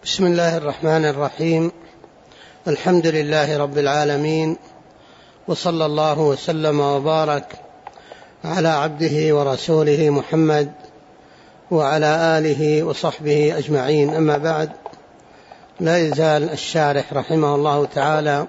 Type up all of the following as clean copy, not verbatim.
بسم الله الرحمن الرحيم. الحمد لله رب العالمين، وصلى الله وسلم وبارك على عبده ورسوله محمد وعلى آله وصحبه أجمعين. أما بعد، لا يزال الشارح رحمه الله تعالى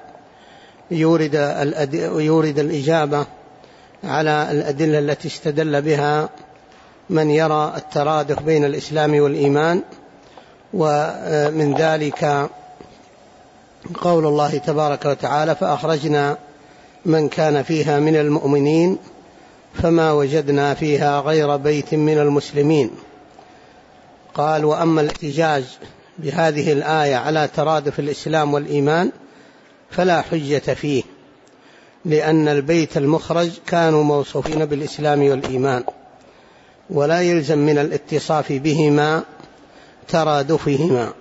يورد الإجابة على الأدلة التي استدل بها من يرى الترادف بين الإسلام والإيمان، ومن ذلك قول الله تبارك وتعالى: فأخرجنا من كان فيها من المؤمنين فما وجدنا فيها غير بيت من المسلمين. قال: وأما الاحتجاج بهذه الآية على ترادف الإسلام والإيمان فلا حجة فيه، لأن البيت المخرج كانوا موصوفين بالإسلام والإيمان، ولا يلزم من الاتصاف بهما ترادفهما.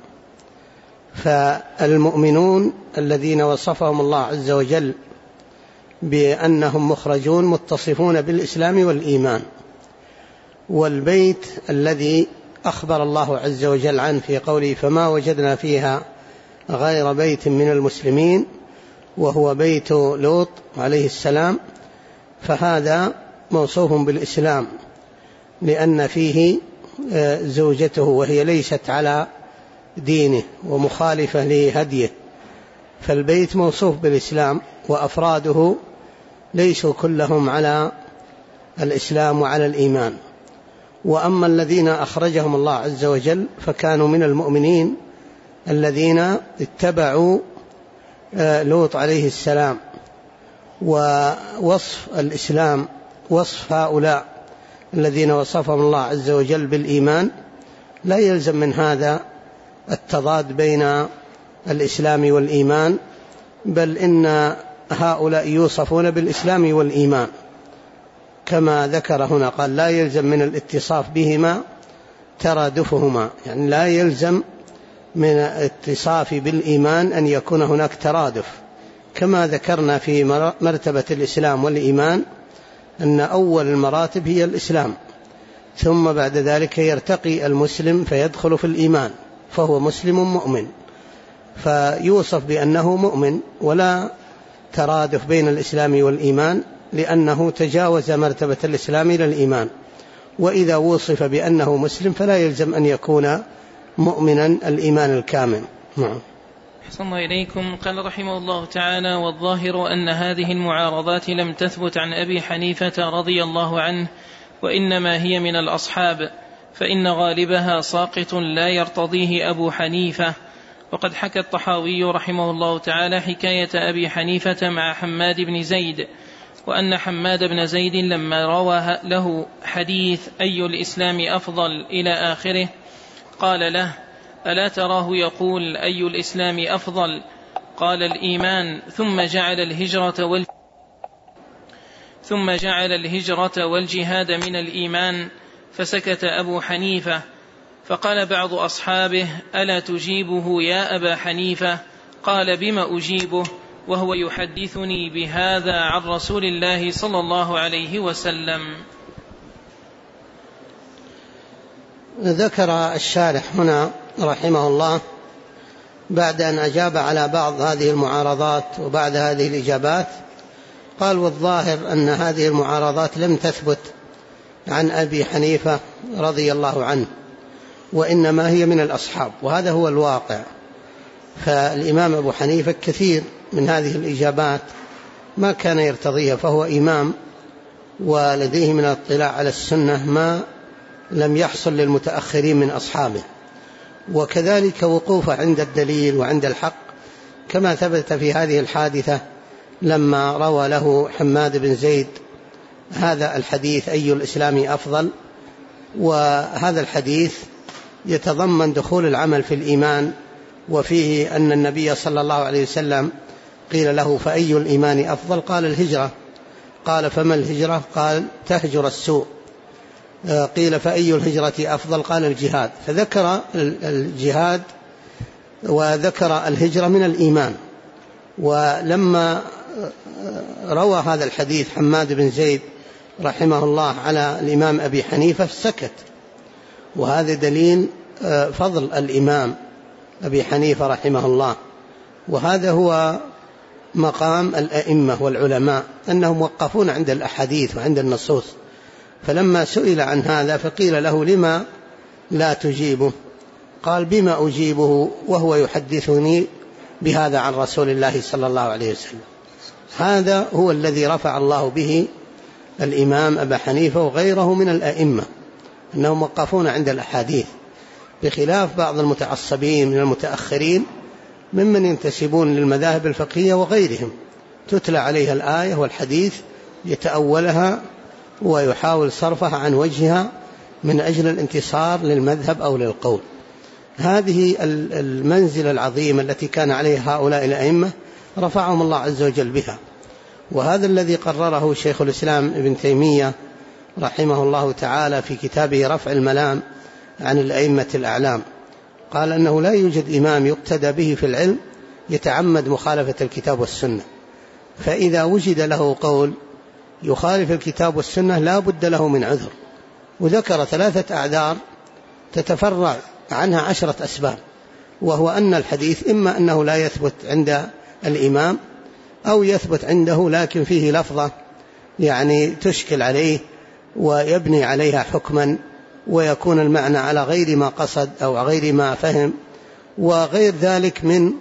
فالمؤمنون الذين وصفهم الله عز وجل بأنهم مخرجون متصفون بالإسلام والإيمان، والبيت الذي أخبر الله عز وجل عنه في قوله: فما وجدنا فيها غير بيت من المسلمين، وهو بيت لوط عليه السلام، فهذا موصوف بالإسلام لأن فيه زوجته وهي ليست على دينه ومخالفة لهديه، فالبيت موصوف بالإسلام وأفراده ليسوا كلهم على الإسلام وعلى الإيمان. وأما الذين أخرجهم الله عز وجل فكانوا من المؤمنين الذين اتبعوا لوط عليه السلام. ووصف الإسلام، وصف هؤلاء الذين وصفهم الله عز وجل بالإيمان، لا يلزم من هذا التضاد بين الإسلام والإيمان، بل إن هؤلاء يوصفون بالإسلام والإيمان كما ذكر هنا. قال: لا يلزم من الاتصاف بهما ترادفهما، يعني لا يلزم من الاتصاف بالإيمان أن يكون هناك ترادف، كما ذكرنا في مرتبة الإسلام والإيمان أن أول المراتب هي الإسلام، ثم بعد ذلك يرتقي المسلم فيدخل في الإيمان فهو مسلم مؤمن، فيوصف بأنه مؤمن، ولا ترادف بين الإسلام والإيمان لأنه تجاوز مرتبة الإسلام إلى الإيمان. وإذا وصف بأنه مسلم فلا يلزم أن يكون مؤمنا الإيمان الكامل. أحسن الله إليكم. قال رحمه الله تعالى: والظاهر أن هذه المعارضات لم تثبت عن أبي حنيفة رضي الله عنه، وإنما هي من الأصحاب، فإن غالبها ساقط لا يرتضيه أبو حنيفة. وقد حكى الطحاوي رحمه الله تعالى حكاية أبي حنيفة مع حماد بن زيد، وأن حماد بن زيد لما روى له حديث أي الإسلام أفضل إلى آخره قال له: ألا تراه يقول أي الإسلام أفضل؟ قال: الإيمان، ثم جعل الهجرة والجهاد من الإيمان. فسكت أبو حنيفة، فقال بعض أصحابه: ألا تجيبه يا أبا حنيفة؟ قال: بما أجيبه وهو يحدثني بهذا عن رسول الله صلى الله عليه وسلم. ذكر الشارح هنا رحمه الله بعد أن أجاب على بعض هذه المعارضات وبعد هذه الإجابات، قال: والظاهر أن هذه المعارضات لم تثبت عن أبي حنيفة رضي الله عنه، وإنما هي من الأصحاب، وهذا هو الواقع. فالإمام أبو حنيفة كثير من هذه الإجابات ما كان يرتضيها، فهو إمام ولديه من الاطلاع على السنة ما لم يحصل للمتأخرين من أصحابه، وكذلك وقوفه عند الدليل وعند الحق، كما ثبت في هذه الحادثة لما روى له حماد بن زيد هذا الحديث أي الإسلام أفضل. وهذا الحديث يتضمن دخول العمل في الإيمان، وفيه أن النبي صلى الله عليه وسلم قيل له: فأي الإيمان أفضل؟ قال: الهجرة. قال: فما الهجرة؟ قال: تهجر السوء. قيل: فأي الهجرة أفضل؟ قال: الجهاد. فذكر الجهاد وذكر الهجرة من الإيمان. ولما روى هذا الحديث حماد بن زيد رحمه الله على الإمام أبي حنيفة سكت، وهذا دليل فضل الإمام أبي حنيفة رحمه الله. وهذا هو مقام الأئمة والعلماء، أنهم موقفون عند الأحاديث وعند النصوص. فلما سئل عن هذا فقيل له: لما لا تجيبه؟ قال: بما أجيبه وهو يحدثني بهذا عن رسول الله صلى الله عليه وسلم. هذا هو الذي رفع الله به الإمام أبا حنيفة وغيره من الأئمة، أنهم موقفون عند الأحاديث، بخلاف بعض المتعصبين من المتأخرين ممن ينتسبون للمذاهب الفقهية وغيرهم، تتلى عليها الآية والحديث يتأولها ويحاول صرفها عن وجهها من أجل الانتصار للمذهب أو للقول. هذه المنزلة العظيمة التي كان عليها هؤلاء الأئمة رفعهم الله عز وجل بها، وهذا الذي قرره شيخ الإسلام ابن تيمية رحمه الله تعالى في كتابه رفع الملام عن الأئمة الأعلام. قال أنه لا يوجد إمام يقتدى به في العلم يتعمد مخالفة الكتاب والسنة، فإذا وجد له قول يخالف الكتاب والسنة لا بد له من عذر، وذكر 3 أعذار تتفرع عنها 10 أسباب، وهو أن الحديث إما أنه لا يثبت عند الإمام أو يثبت عنده لكن فيه لفظة يعني تشكل عليه ويبني عليها حكما، ويكون المعنى على غير ما قصد أو غير ما فهم، وغير ذلك من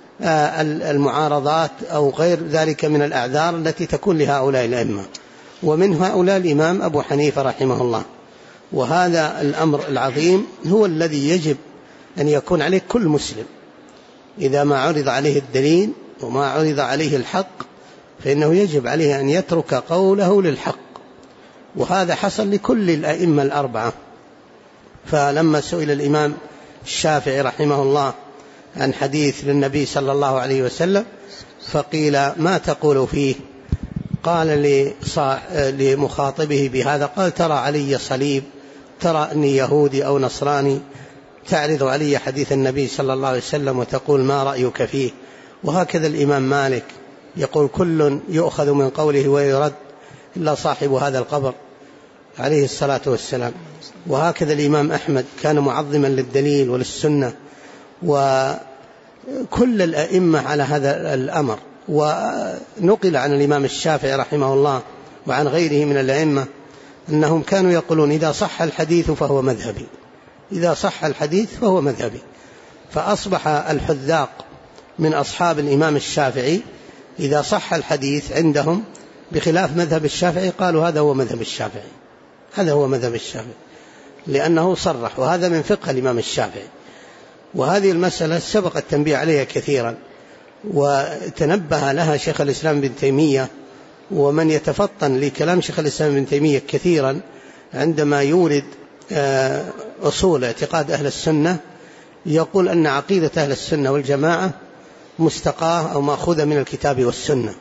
المعارضات أو غير ذلك من الأعذار التي تكون لهؤلاء الأئمة، ومن هؤلاء الإمام أبو حنيفة رحمه الله. وهذا الأمر العظيم هو الذي يجب أن يكون عليه كل مسلم، إذا ما عرض عليه الدليل وما عرض عليه الحق فإنه يجب عليه أن يترك قوله للحق، وهذا حصل لكل الأئمة الأربعة. فلما سئل الإمام الشافعي رحمه الله عن حديث للنبي صلى الله عليه وسلم فقيل: ما تقول فيه؟ قال لمخاطبه بهذا، قال: ترى علي صليب، ترى أني يهودي أو نصراني، تعرض علي حديث النبي صلى الله عليه وسلم وتقول ما رأيك فيه. وهكذا الإمام مالك يقول: كل يؤخذ من قوله ويرد إلا صاحب هذا القبر عليه الصلاة والسلام. وهكذا الإمام أحمد كان معظما للدليل وللسنة، وكل الأئمة على هذا الأمر. ونقل عن الإمام الشافعي رحمه الله وعن غيره من الأئمة أنهم كانوا يقولون: إذا صح الحديث فهو مذهبي، إذا صح الحديث فهو مذهبي. فأصبح الحذاق من أصحاب الإمام الشافعي إذا صح الحديث عندهم بخلاف مذهب الشافعي قالوا هذا هو مذهب الشافعي، هذا هو مذهب الشافعي، لأنه صرح، وهذا من فقه الإمام الشافعي. وهذه المسألة سبق التنبيه عليها كثيرا، وتنبه لها شيخ الإسلام ابن تيمية. ومن يتفطن لكلام شيخ الإسلام ابن تيمية كثيرا عندما يورد أصول اعتقاد أهل السنة يقول أن عقيدة أهل السنة والجماعة مستقاة أو مأخوذة من الكتاب والسنة،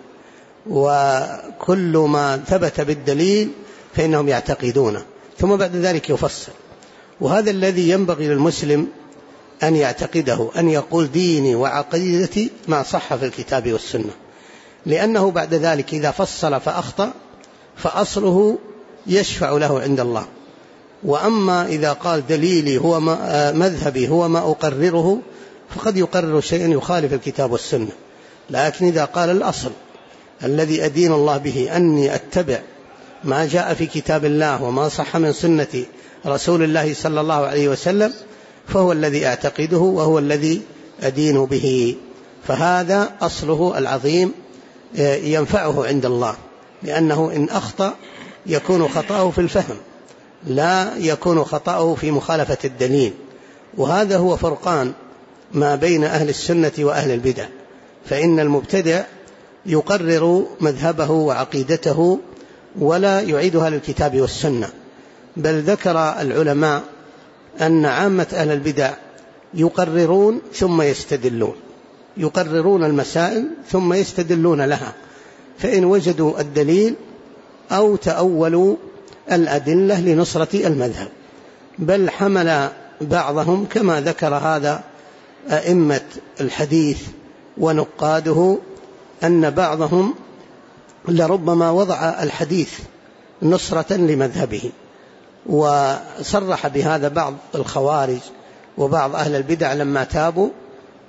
وكل ما ثبت بالدليل فإنهم يعتقدونه، ثم بعد ذلك يفصل. وهذا الذي ينبغي للمسلم أن يعتقده، أن يقول: ديني وعقيدتي ما صح في الكتاب والسنة، لأنه بعد ذلك إذا فصل فأخطأ فأصله يشفع له عند الله. وأما إذا قال دليلي هو مذهبي هو ما أقرره فقد يقرر شيئا يخالف الكتاب والسنة. لكن إذا قال الأصل الذي أدين الله به أني أتبع ما جاء في كتاب الله وما صح من سنة رسول الله صلى الله عليه وسلم فهو الذي أعتقده وهو الذي أدين به. فهذا أصله العظيم ينفعه عند الله، لأنه إن أخطأ يكون خطأه في الفهم لا يكون خطأه في مخالفة الدليل. وهذا هو فرقان ما بين أهل السنة وأهل البدع، فإن المبتدع يقرر مذهبه وعقيدته ولا يعيدها للكتاب والسنة، بل ذكر العلماء أن عامة أهل البدع يقررون ثم يستدلون، يقررون المسائل ثم يستدلون لها، فإن وجدوا الدليل أو تأولوا الأدلة لنصرة المذهب. بل حمل بعضهم كما ذكر هذا أئمة الحديث ونقاده أن بعضهم لربما وضع الحديث نصرة لمذهبه، وصرح بهذا بعض الخوارج وبعض أهل البدع لما تابوا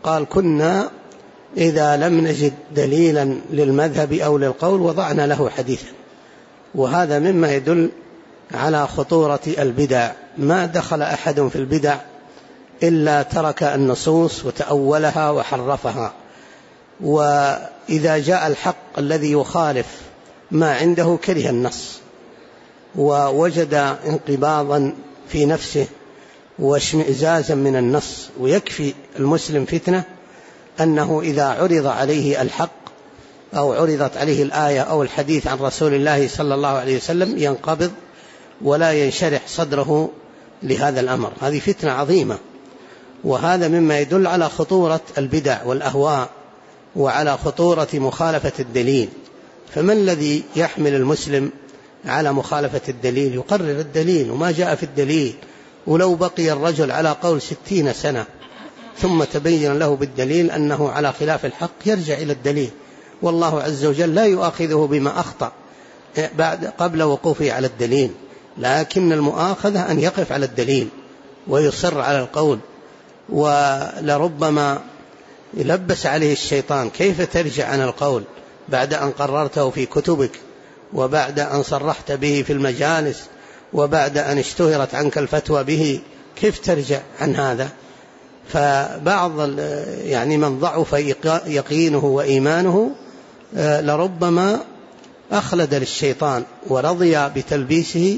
قال كنا إذا لم نجد دليلا للمذهب أو للقول وضعنا له حديثا. وهذا مما يدل على خطورة البدع. ما دخل أحد في البدع إلا ترك النصوص وتأولها وحرفها، وإذا جاء الحق الذي يخالف ما عنده كره النص ووجد انقباضا في نفسه واشمئزازا من النص. ويكفي المسلم فتنة أنه إذا عرض عليه الحق أو عرضت عليه الآية أو الحديث عن رسول الله صلى الله عليه وسلم ينقبض ولا ينشرح صدره لهذا الأمر. هذه فتنة عظيمة، وهذا مما يدل على خطورة البدع والأهواء وعلى خطورة مخالفة الدليل. فما الذي يحمل المسلم على مخالفة الدليل؟ يقرر الدليل وما جاء في الدليل. ولو بقي الرجل على قول 60 سنة ثم تبين له بالدليل أنه على خلاف الحق يرجع إلى الدليل، والله عز وجل لا يؤاخذه بما أخطأ قبل وقوفه على الدليل، لكن المؤاخذة أن يقف على الدليل ويصر على القول. ولربما يلبس عليه الشيطان: كيف ترجع عن القول بعد أن قررته في كتبك وبعد أن صرحت به في المجالس وبعد أن اشتهرت عنك الفتوى به؟ كيف ترجع عن هذا؟ فبعض من ضعف يقينه وإيمانه لربما أخلد للشيطان ورضي بتلبيسه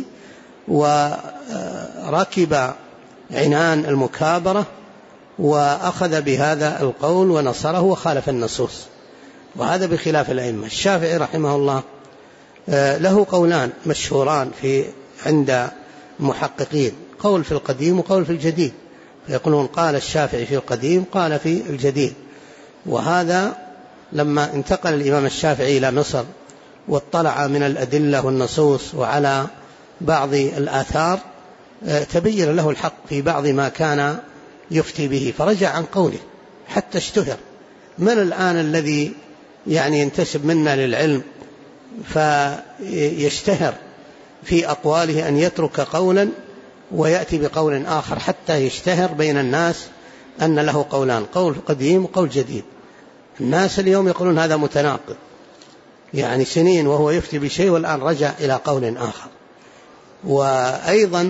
وركب عنان المكابرة وأخذ بهذا القول ونصره وخالف النصوص، وهذا بخلاف الأئمة. الشافعي رحمه الله له قولان مشهوران عند المحققين: قول في القديم وقول في الجديد. فيقولون قال الشافعي في القديم، قال في الجديد. وهذا لما انتقل الإمام الشافعي إلى مصر واطلع من الأدلة والنصوص وعلى بعض الآثار تبين له الحق في بعض ما كان يفتي به، فرجع عن قوله حتى اشتهر. من الآن الذي ينتسب منا للعلم فيشتهر في أقواله أن يترك قولا ويأتي بقول آخر حتى يشتهر بين الناس أن له قولان: قول قديم وقول جديد. الناس اليوم يقولون هذا متناقض، سنين وهو يفتي بشيء والآن رجع إلى قول آخر. وأيضا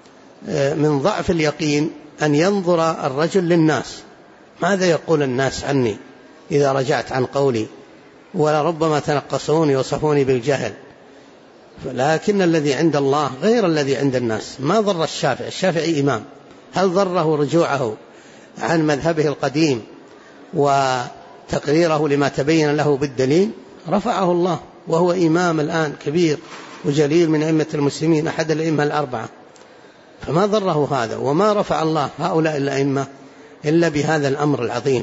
من ضعف اليقين أن ينظر الرجل للناس: ماذا يقول الناس عني إذا رجعت عن قولي؟ ولربما تنقصوني وصفوني بالجهل. لكن الذي عند الله غير الذي عند الناس. ما ضر الشافعي إمام، هل ضره رجوعه عن مذهبه القديم وتقريره لما تبين له بالدليل؟ رفعه الله وهو إمام الآن كبير وجليل من أئمة المسلمين، أحد الأئمة الأربعة، فما ضره هذا. وما رفع الله هؤلاء الأئمة إلا بهذا الأمر العظيم.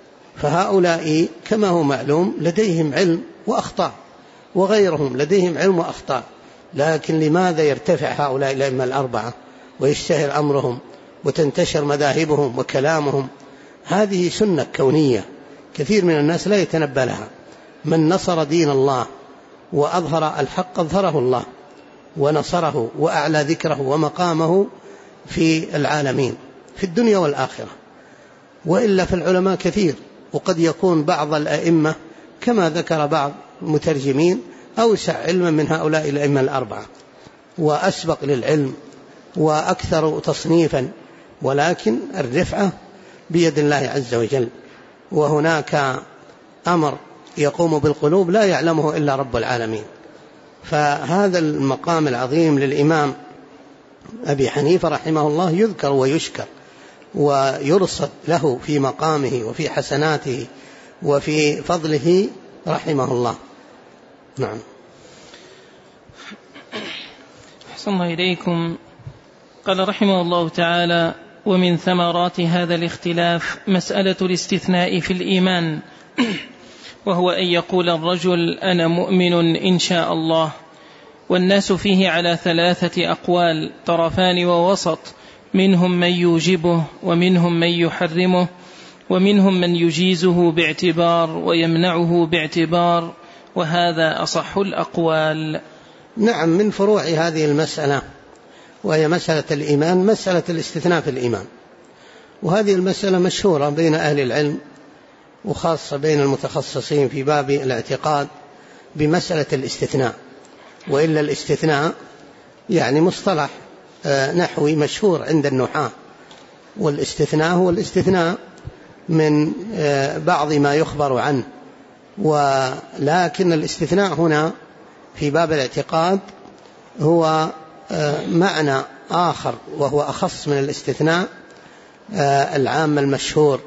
فهؤلاء كما هو معلوم لديهم علم وأخطاء، وغيرهم لديهم علم وأخطاء، لكن لماذا يرتفع هؤلاء الأئمة الأربعة ويشتهر أمرهم وتنتشر مذاهبهم وكلامهم؟ هذه سنة كونية كثير من الناس لا يتنبه لها. من نصر دين الله وأظهر الحق أظهره الله ونصره وأعلى ذكره ومقامه في العالمين في الدنيا والآخرة. وإلا في العلماء كثير، وقد يكون بعض الأئمة كما ذكر بعض المترجمين أوسع علما من هؤلاء الأئمة الأربعة وأسبق للعلم وأكثر تصنيفا، ولكن الرفعة بيد الله عز وجل. وهناك أمر يقوم بالقلوب لا يعلمه إلا رب العالمين. فهذا المقام العظيم للإمام أبي حنيفة رحمه الله يذكر ويشكر ويرصد له في مقامه وفي حسناته وفي فضله رحمه الله. نعم. أحسن الله إليكم. قال رحمه الله تعالى: ومن ثمرات هذا الاختلاف مسألة الاستثناء في الإيمان، وهو أن يقول الرجل أنا مؤمن إن شاء الله، والناس فيه على 3 أقوال طرفان ووسط، منهم من يوجبه ومنهم من يحرمه ومنهم من يجيزه باعتبار ويمنعه باعتبار، وهذا أصح الأقوال. نعم، من فروع هذه المسألة وهي مسألة الإيمان مسألة الاستثناء في الإيمان. وهذه المسألة مشهورة بين أهل العلم وخاصة بين المتخصصين في باب الاعتقاد بمسألة الاستثناء. وإلا الاستثناء يعني مصطلح نحوي مشهور عند النحاة، والاستثناء هو الاستثناء من بعض ما يخبر عنه، ولكن الاستثناء هنا في باب الاعتقاد هو معنى آخر، وهو أخص من الاستثناء العام المشهور،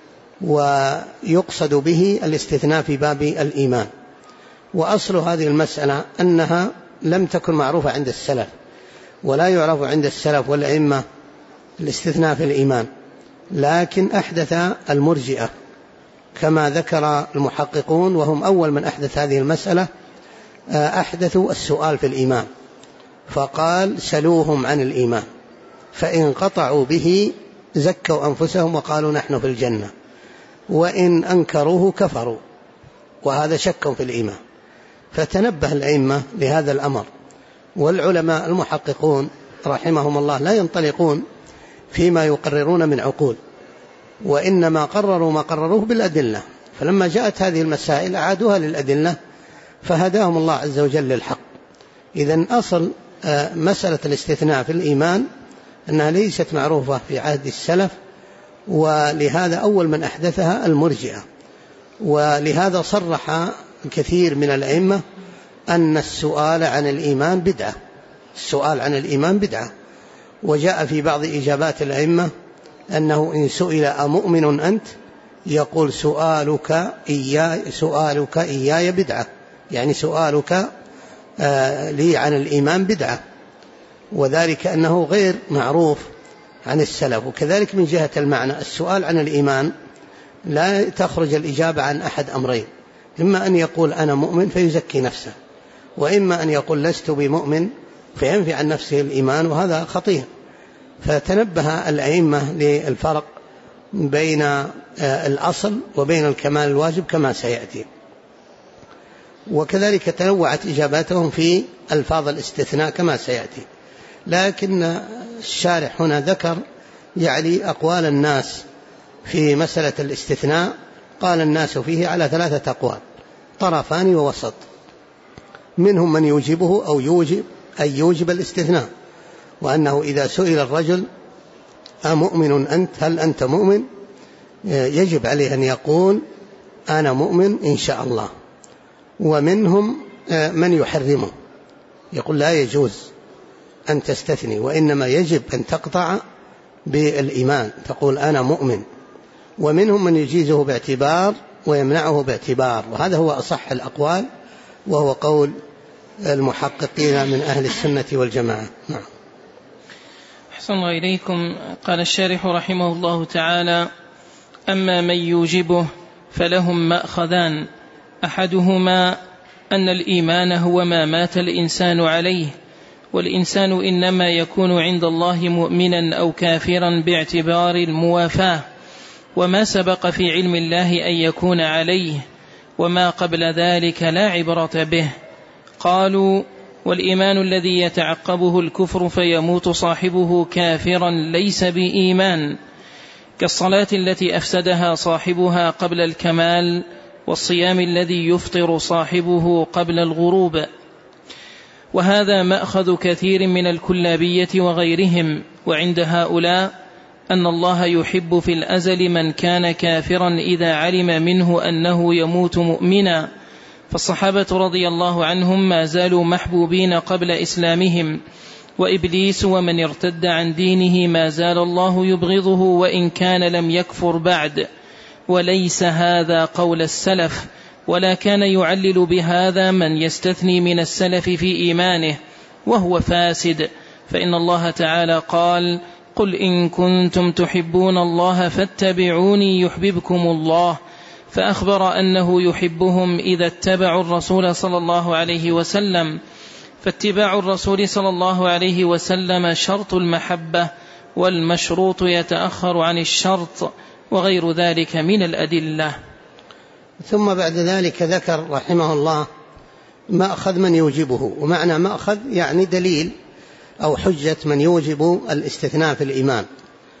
ويقصد به الاستثناء في باب الإيمان. وأصل هذه المسألة أنها لم تكن معروفة عند السلف، ولا يعرف عند السلف والأئمة الاستثناء في الإيمان، لكن أحدث المرجئة كما ذكر المحققون، وهم أول من أحدث هذه المسألة. أحدثوا السؤال في الإيمان، فقال سلوهم عن الإيمان، فإن قطعوا به زكوا أنفسهم وقالوا نحن في الجنة، وإن أنكروه كفروا، وهذا شك في الإيمان. فتنبه الأئمة لهذا الأمر، والعلماء المحققون رحمهم الله لا ينطلقون فيما يقررون من عقول، وإنما قرروا ما قرروه بالأدلة. فلما جاءت هذه المسائل أعادوها للأدلة، فهداهم الله عز وجل للحق. إذن أصل مسألة الاستثناء في الإيمان أنها ليست معروفة في عهد السلف، ولهذا أول من أحدثها المرجئة. ولهذا صرح كثير من الأئمة أن السؤال عن الإيمان بدعة، السؤال عن الإيمان بدعة. وجاء في بعض إجابات الأئمة أنه إن سئل أمؤمن أنت يقول سؤالك إياي بدعة، يعني سؤالك لي عن الإيمان بدعة، وذلك أنه غير معروف عن السلف. وكذلك من جهة المعنى السؤال عن الإيمان لا تخرج الإجابة عن أحد أمرين: إما أن يقول أنا مؤمن فيزكي نفسه، وإما أن يقول لست بمؤمن فينفي عن نفسه الإيمان، وهذا خطير. فتنبه الأئمة للفرق بين الأصل وبين الكمال الواجب كما سيأتي. وكذلك تنوعت إجاباتهم في ألفاظ الاستثناء كما سيأتي، لكن الشارح هنا ذكر يعني أقوال الناس في مسألة الاستثناء. قال الناس فيه على 3 أقوال، طرفان ووسط. منهم من يوجبه أو يوجب الاستثناء، وأنه إذا سئل الرجل أمؤمن أنت، هل أنت مؤمن، يجب عليه أن يقول أنا مؤمن إن شاء الله. ومنهم من يحرمه، يقول لا يجوز أن تستثني، وإنما يجب أن تقطع بالإيمان، تقول أنا مؤمن. ومنهم من يجيزه باعتبار ويمنعه باعتبار، وهذا هو أصح الأقوال، وهو قول المحققين من أهل السنة والجماعة. نعم. أحسن الله إليكم. قال الشارح رحمه الله تعالى: أما من يوجبه فلهم مأخذان، أحدهما أن الإيمان هو ما مات الإنسان عليه، والإنسان إنما يكون عند الله مؤمنا أو كافرا باعتبار الموافاة، وما سبق في علم الله أن يكون عليه، وما قبل ذلك لا عبرة به. قالوا: والإيمان الذي يتعقبه الكفر فيموت صاحبه كافرا ليس بإيمان، كالصلاة التي أفسدها صاحبها قبل الكمال، والصيام الذي يفطر صاحبه قبل الغروب. وهذا مأخذ كثير من الكلابية وغيرهم. وعند هؤلاء أن الله يحب في الأزل من كان كافرا إذا علم منه أنه يموت مؤمنا، فالصحابة رضي الله عنهم ما زالوا محبوبين قبل إسلامهم، وإبليس ومن ارتد عن دينه ما زال الله يبغضه وإن كان لم يكفر بعد. وليس هذا قول السلف، ولا كان يعلل بهذا من يستثني من السلف في إيمانه، وهو فاسد. فإن الله تعالى قال: قل إن كنتم تحبون الله فاتبعوني يحببكم الله، فأخبر أنه يحبهم إذا اتبعوا الرسول صلى الله عليه وسلم. فاتباع الرسول صلى الله عليه وسلم شرط المحبة، والمشروط يتأخر عن الشرط، وغير ذلك من الأدلة. ثم بعد ذلك ذكر رحمه الله مأخذ من يوجبه. ومعنى مأخذ يعني دليل أو حجة من يوجب الاستثناء في الإيمان.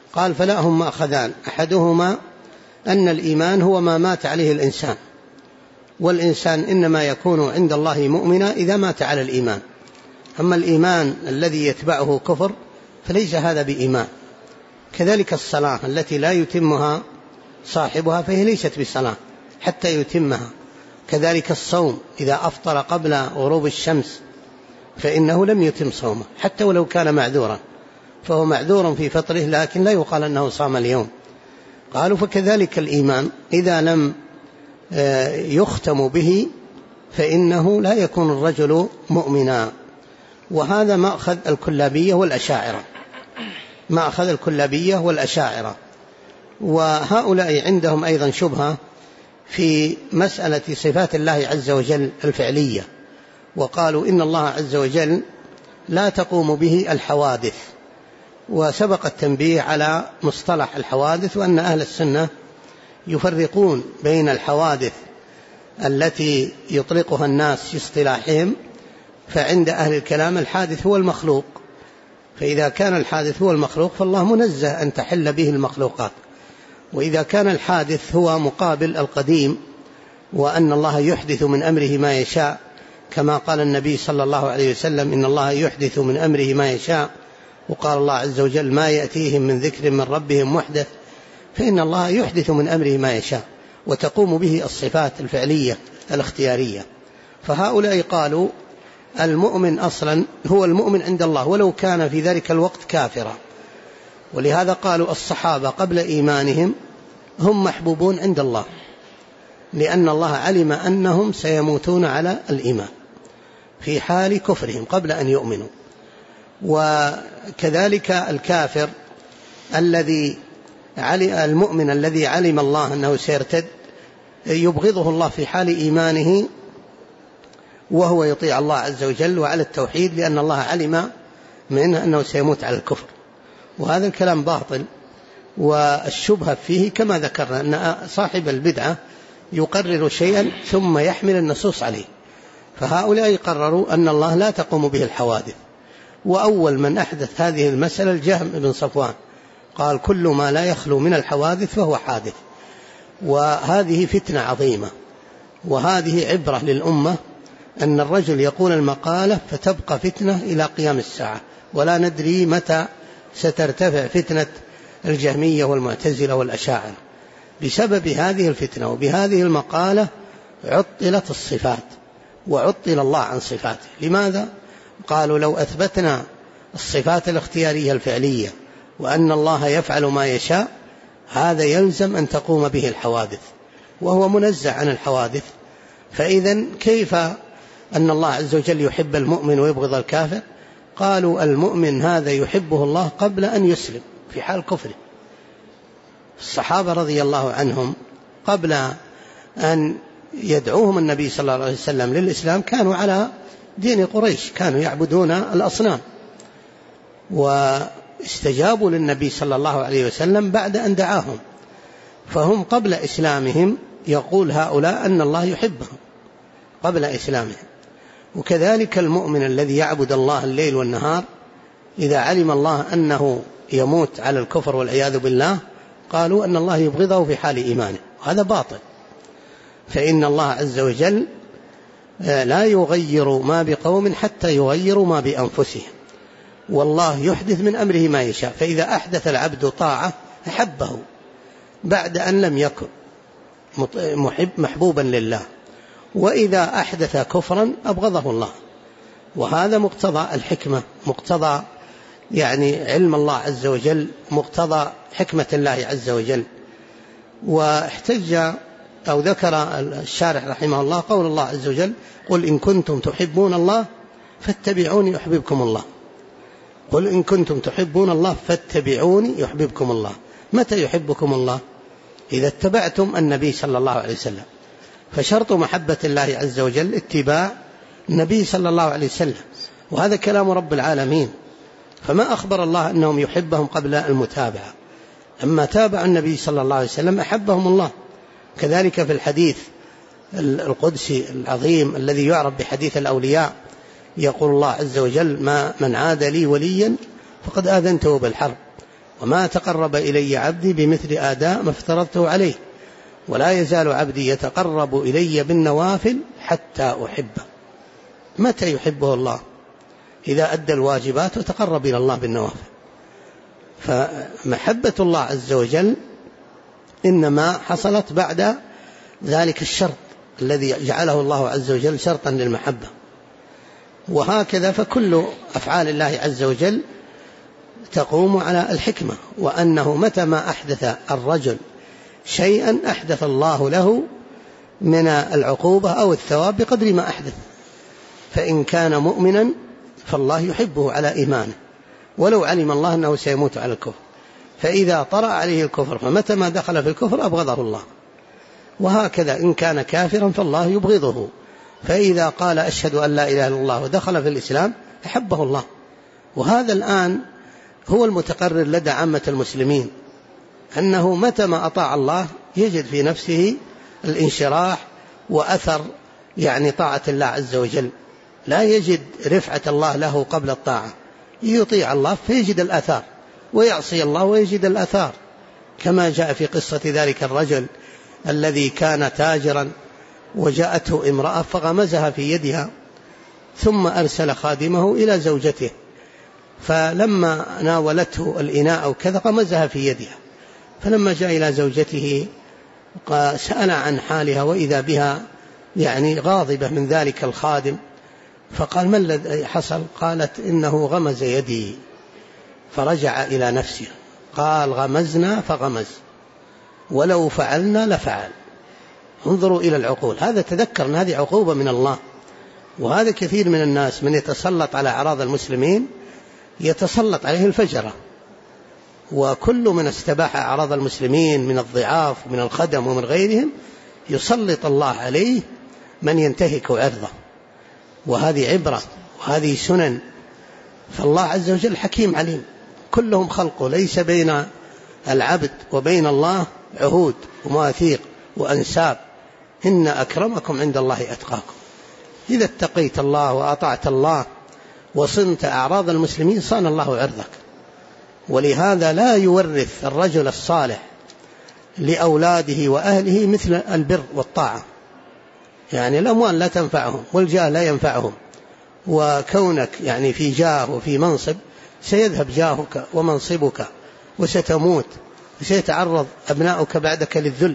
قال فلا هم مأخذان، أحدهما أن الإيمان هو ما مات عليه الإنسان، والإنسان إنما يكون عند الله مؤمنا إذا مات على الإيمان، أما الإيمان الذي يتبعه كفر فليس هذا بإيمان. كذلك الصلاة التي لا يتمها صاحبها فهي ليست بصلاة حتى يتمها. كذلك الصوم إذا أفطر قبل غروب الشمس فإنه لم يتم صومه حتى ولو كان معذورا، فهو معذور في فطره لكن لا يقال أنه صام اليوم. قالوا فكذلك الإيمان إذا لم يختم به فإنه لا يكون الرجل مؤمنا. وهذا مأخذ الكلابية والأشاعرة، مأخذ الكلابية والأشاعرة. وهؤلاء عندهم أيضا شبهة في مسألة صفات الله عز وجل الفعلية، وقالوا إن الله عز وجل لا تقوم به الحوادث. وسبق التنبيه على مصطلح الحوادث، وأن أهل السنة يفرقون بين الحوادث التي يطلقها الناس في اصطلاحهم، فعند أهل الكلام الحادث هو المخلوق، فإذا كان الحادث هو المخلوق فالله منزه أن تحل به المخلوقات. وإذا كان الحادث هو مقابل القديم، وأن الله يحدث من أمره ما يشاء، كما قال النبي صلى الله عليه وسلم إن الله يحدث من أمره ما يشاء، وقال الله عز وجل ما يأتيهم من ذكر من ربهم محدث، فإن الله يحدث من أمره ما يشاء وتقوم به الصفات الفعلية الاختيارية. فهؤلاء قالوا المؤمن أصلا هو المؤمن عند الله ولو كان في ذلك الوقت كافرا، ولهذا قالوا الصحابة قبل إيمانهم هم محبوبون عند الله، لأن الله علم أنهم سيموتون على الإيمان في حال كفرهم قبل أن يؤمنوا. وكذلك الكافر المؤمن الذي علم الله أنه سيرتد يبغضه الله في حال إيمانه وهو يطيع الله عز وجل وعلى التوحيد، لأن الله علم منه أنه سيموت على الكفر. وهذا الكلام باطل، والشبهة فيه كما ذكرنا أن صاحب البدعة يقرر شيئا ثم يحمل النصوص عليه. فهؤلاء قرروا أن الله لا تقوم به الحوادث، وأول من أحدث هذه المسألة الجهم بن صفوان، قال كل ما لا يخلو من الحوادث فهو حادث. وهذه فتنة عظيمة، وهذه عبرة للأمة أن الرجل يقول المقالة فتبقى فتنة إلى قيام الساعة، ولا ندري متى سترتفع فتنة الجهمية والمعتزلة والأشاعرة. بسبب هذه الفتنة وبهذه المقالة عطلت الصفات وعطل الله عن صفاته. لماذا؟ قالوا لو أثبتنا الصفات الاختيارية الفعلية وأن الله يفعل ما يشاء، هذا يلزم أن تقوم به الحوادث، وهو منزه عن الحوادث. فإذا كيف أن الله عز وجل يحب المؤمن ويبغض الكافر؟ قالوا المؤمن هذا يحبه الله قبل أن يسلم في حال كفره. الصحابة رضي الله عنهم قبل أن يدعوهم النبي صلى الله عليه وسلم للإسلام كانوا على دين قريش، كانوا يعبدون الأصنام، واستجابوا للنبي صلى الله عليه وسلم بعد أن دعاهم. فهم قبل إسلامهم يقول هؤلاء أن الله يحبهم قبل إسلامهم. وكذلك المؤمن الذي يعبد الله الليل والنهار إذا علم الله أنه يموت على الكفر والعياذ بالله قالوا أن الله يبغضه في حال إيمانه، هذا باطل. فإن الله عز وجل لا يغير ما بقوم حتى يغيروا ما بأنفسهم، والله يحدث من أمره ما يشاء. فإذا أحدث العبد طاعة أحبه بعد أن لم يكن محبوبا لله، وإذا أحدث كفرا أبغضه الله. وهذا مقتضى الحكمة، مقتضى علم الله عز وجل، مقتضى حكمة الله عز وجل. واحتج أو ذكر الشارح رحمه الله قول الله عز وجل قل إن كنتم تحبون الله فاتبعوني يحببكم الله. قل إن كنتم تحبون الله فاتبعوني يحببكم الله. متى يحبكم الله؟ إذا اتبعتم النبي صلى الله عليه وسلم. فشرط محبة الله عز وجل اتباع النبي صلى الله عليه وسلم، وهذا كلام رب العالمين. فما أخبر الله أنهم يحبهم قبل المتابعة، أما تابع النبي صلى الله عليه وسلم أحبهم الله. كذلك في الحديث القدسي العظيم الذي يعرف بحديث الأولياء يقول الله عز وجل من عاد لي وليا فقد آذنته بالحرب. وما تقرب إلي عبدي بمثل آداء ما افترضته عليه، ولا يزال عبدي يتقرب إلي بالنوافل حتى أحبه. متى يحبه الله؟ إذا أدى الواجبات وتقرب إلى الله بالنوافل. فمحبة الله عز وجل إنما حصلت بعد ذلك الشرط الذي جعله الله عز وجل شرطا للمحبة. وهكذا فكل أفعال الله عز وجل تقوم على الحكمة، وأنه متى ما أحدث الرجل شيئا أحدث الله له من العقوبة أو الثواب بقدر ما أحدث. فإن كان مؤمنا فالله يحبه على إيمانه ولو علم الله أنه سيموت على الكفر، فإذا طرأ عليه الكفر فمتى ما دخل في الكفر أبغضه الله. وهكذا إن كان كافرا فالله يبغضه، فإذا قال أشهد أن لا إله إلا الله ودخل في الإسلام أحبه الله. وهذا الآن هو المتقرر لدى عامة المسلمين، أنه متى ما أطاع الله يجد في نفسه الانشراح وأثر طاعة الله عز وجل، لا يجد رفعة الله له قبل الطاعة، يطيع الله فيجد الأثار، ويعصي الله ويجد الأثار، كما جاء في قصة ذلك الرجل الذي كان تاجرا وجاءته امرأة فغمزها في يدها، ثم أرسل خادمه إلى زوجته، فلما ناولته الإناء أو كذا غمزها في يدها، فلما جاء إلى زوجته سأل عن حالها وإذا بها غاضبة من ذلك الخادم، فقال ما الذي حصل؟ قالت إنه غمز يدي. فرجع إلى نفسه قال غمزنا فغمز ولو فعلنا لفعل. انظروا إلى العقول، هذا تذكر أن هذه عقوبة من الله. وهذا كثير من الناس من يتسلط على أعراض المسلمين يتسلط عليه الفجرة، وكل من استباح أعراض المسلمين من الضعاف ومن الخدم ومن غيرهم يسلط الله عليه من ينتهك عرضه. وهذه عبرة وهذه سنن. فالله عز وجل حكيم عليم، كلهم خلقه، ليس بين العبد وبين الله عهود ومواثيق وأنساب. إن أكرمكم عند الله أتقاكم. إذا اتقيت الله وأطعت الله وصنت أعراض المسلمين صان الله عرضك. ولهذا لا يورث الرجل الصالح لأولاده وأهله مثل البر والطاعة. الأموال لا تنفعهم والجاه لا ينفعهم، وكونك في جاه وفي منصب سيذهب جاهك ومنصبك وستموت وسيتعرض أبناؤك بعدك للذل،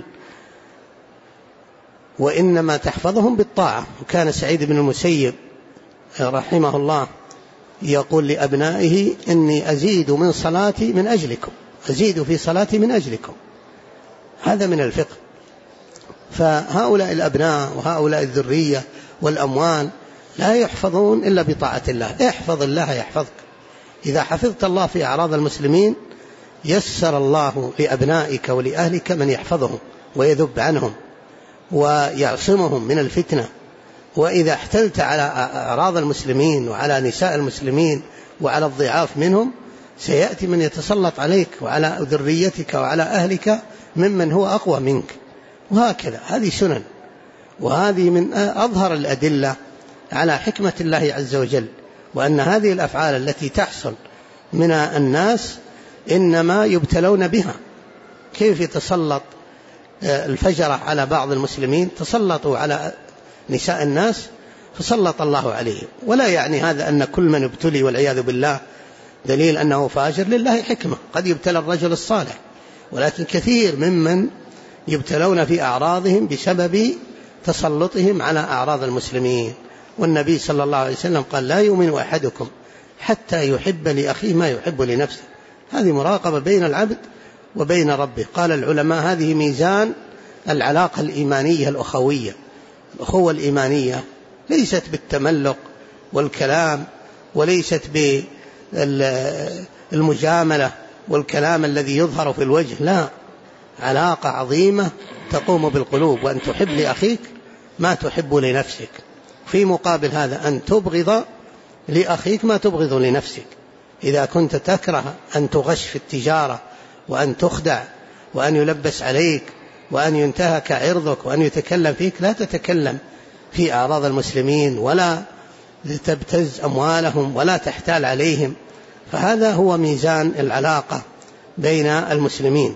وإنما تحفظهم بالطاعة. وكان سعيد بن المسيب رحمه الله يقول لأبنائه إني أزيد من صلاتي من أجلكم، أزيد في صلاتي من أجلكم. هذا من الفقه. فهؤلاء الأبناء وهؤلاء الذرية والأموال لا يحفظون إلا بطاعة الله. احفظ الله يحفظك. إذا حفظت الله في أعراض المسلمين يسر الله لأبنائك ولأهلك من يحفظهم ويذب عنهم ويعصمهم من الفتنة. وإذا احتلت على أعراض المسلمين وعلى نساء المسلمين وعلى الضعاف منهم سيأتي من يتسلط عليك وعلى ذريتك وعلى أهلك ممن هو أقوى منك. وهكذا هذه سنن، وهذه من أظهر الأدلة على حكمة الله عز وجل، وأن هذه الأفعال التي تحصل من الناس إنما يبتلون بها. كيف يتسلط الفجرة على بعض المسلمين؟ تسلطوا على نساء الناس فسلط الله عليهم. ولا يعني هذا أن كل من ابتلي والعياذ بالله دليل أنه فاجر، لله حكمة، قد يبتلى الرجل الصالح، ولكن كثير ممن يبتلون في أعراضهم بسبب تسلطهم على أعراض المسلمين. والنبي صلى الله عليه وسلم قال لا يؤمن أحدكم حتى يحب لأخيه ما يحب لنفسه. هذه مراقبة بين العبد وبين ربه. قال العلماء هذه ميزان العلاقة الإيمانية الأخوية. الأخوة الإيمانية ليست بالتملق والكلام، وليست بالمجاملة والكلام الذي يظهر في الوجه، لا، علاقة عظيمة تقوم بالقلوب، وأن تحب لأخيك ما تحب لنفسك. في مقابل هذا أن تبغض لأخيك ما تبغض لنفسك. إذا كنت تكره أن تغش في التجارة وأن تخدع وأن يلبس عليك وأن ينتهك عرضك وأن يتكلم فيك، لا تتكلم في أعراض المسلمين ولا تبتز أموالهم ولا تحتال عليهم. فهذا هو ميزان العلاقة بين المسلمين.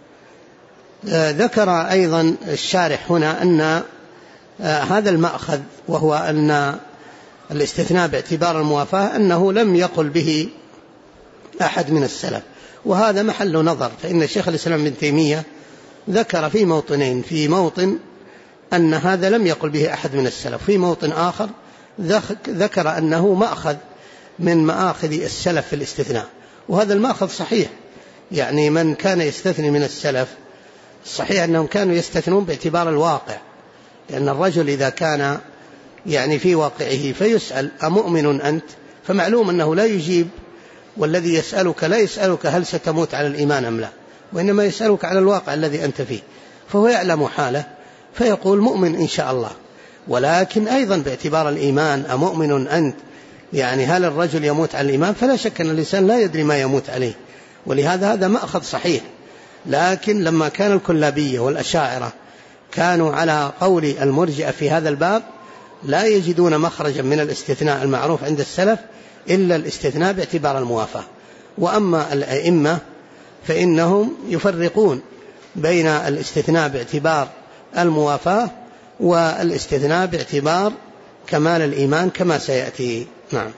ذكر أيضا الشارح هنا أن هذا المأخذ، وهو أن الاستثناء باعتبار الموافاة، أنه لم يقل به أحد من السلف، وهذا محل نظر. فإن الشيخ الإسلام ابن تيمية ذكر في موطنين: في موطن أن هذا لم يقل به أحد من السلف، في موطن آخر ذكر أنه مأخذ من مآخذ السلف في الاستثناء، وهذا المأخذ صحيح. يعني من كان يستثني من السلف صحيح أنهم كانوا يستثنون باعتبار الواقع، لأن الرجل إذا كان يعني في واقعه فيسأل أمؤمن أنت، فمعلوم أنه لا يجيب، والذي يسألك لا يسألك هل ستموت على الإيمان أم لا، وإنما يسألك على الواقع الذي أنت فيه، فهو يعلم حاله فيقول مؤمن إن شاء الله. ولكن أيضا باعتبار الإيمان أمؤمن أنت، يعني هل الرجل يموت على الإيمان؟ فلا شك أن الإنسان لا يدري ما يموت عليه، ولهذا هذا مأخذ صحيح. لكن لما كان الكلابية والأشاعرة كانوا على قول المرجئة في هذا الباب لا يجدون مخرجا من الاستثناء المعروف عند السلف إلا الاستثناء باعتبار الموافاة. وأما الأئمة فإنهم يفرقون بين الاستثناء باعتبار الموافاة والاستثناء باعتبار كمال الإيمان كما سيأتي. نعم.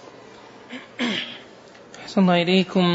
أحسن الله إليكم.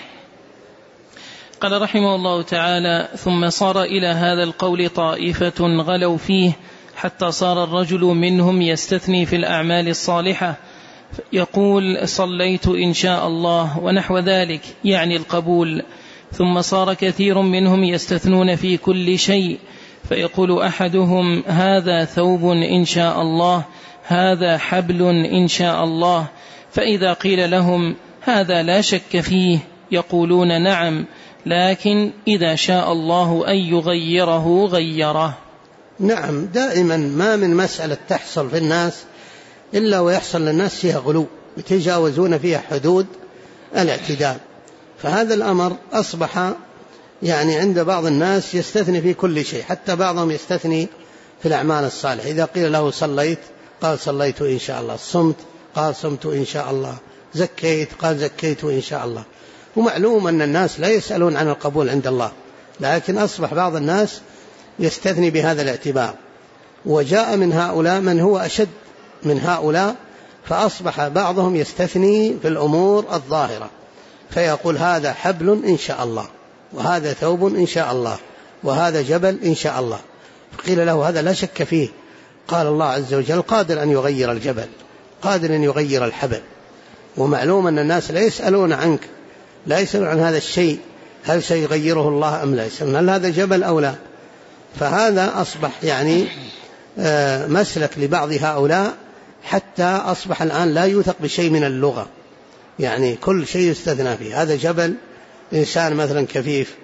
قال رحمه الله تعالى: ثم صار إلى هذا القول طائفة غلوا فيه حتى صار الرجل منهم يستثني في الأعمال الصالحة، يقول صليت إن شاء الله ونحو ذلك، يعني القبول. ثم صار كثير منهم يستثنون في كل شيء، فيقول أحدهم: هذا ثوب إن شاء الله، هذا حبل إن شاء الله. فإذا قيل لهم: هذا لا شك فيه، يقولون: نعم، لكن إذا شاء الله أن يغيره غيره. نعم، دائما ما من مسألة تحصل في الناس إلا ويحصل للناس فيها غلو، يتجاوزون فيها حدود الاعتدال. فهذا الأمر أصبح يعني عند بعض الناس يستثني في كل شيء، حتى بعضهم يستثني في الأعمال الصالحة. إذا قيل له صليت قال صليت إن شاء الله، صمت قال صمت إن شاء الله، زكيت قال زكيت إن شاء الله. ومعلوم أن الناس لا يسألون عن القبول عند الله، لكن أصبح بعض الناس يستثني بهذا الاعتبار. وجاء من هؤلاء من هو أشد من هؤلاء، فأصبح بعضهم يستثني في الأمور الظاهرة، فيقول: هذا حبل إن شاء الله، وهذا ثوب إن شاء الله، وهذا جبل إن شاء الله. فقيل له: هذا لا شك فيه. قال الله عز وجل: قادر أن يغير الجبل، قادر أن يغير الحبل. ومعلوم أن الناس لا يسألون عنك، لا يسألون عن هذا الشيء هل سيغيره الله أم لا، يسألون هل هذا جبل أو لا. فهذا أصبح يعني مسلك لبعض هؤلاء، حتى أصبح الآن لا يوثق بشيء من اللغة، يعني كل شيء يستثنى فيه. هذا جبل، إنسان مثلا كفيف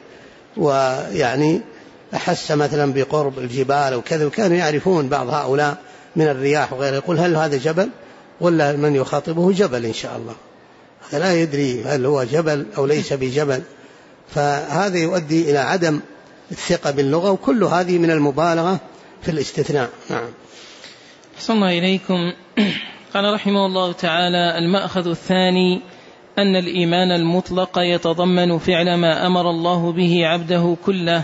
ويعني أحس مثلا بقرب الجبال وكذا، وكانوا يعرفون بعض هؤلاء من الرياح وغيره، يقول: هل هذا جبل؟ ولا من يخاطبه: جبل إن شاء الله. هذا لا يدري هل هو جبل أو ليس بجبل. فهذا يؤدي إلى عدم الثقة باللغة، وكل هذه من المبالغة في الاستثناء. نعم. أحسن الله إليكم. قال رحمه الله تعالى: المأخذ الثاني أن الإيمان المطلق يتضمن فعل ما أمر الله به عبده كله،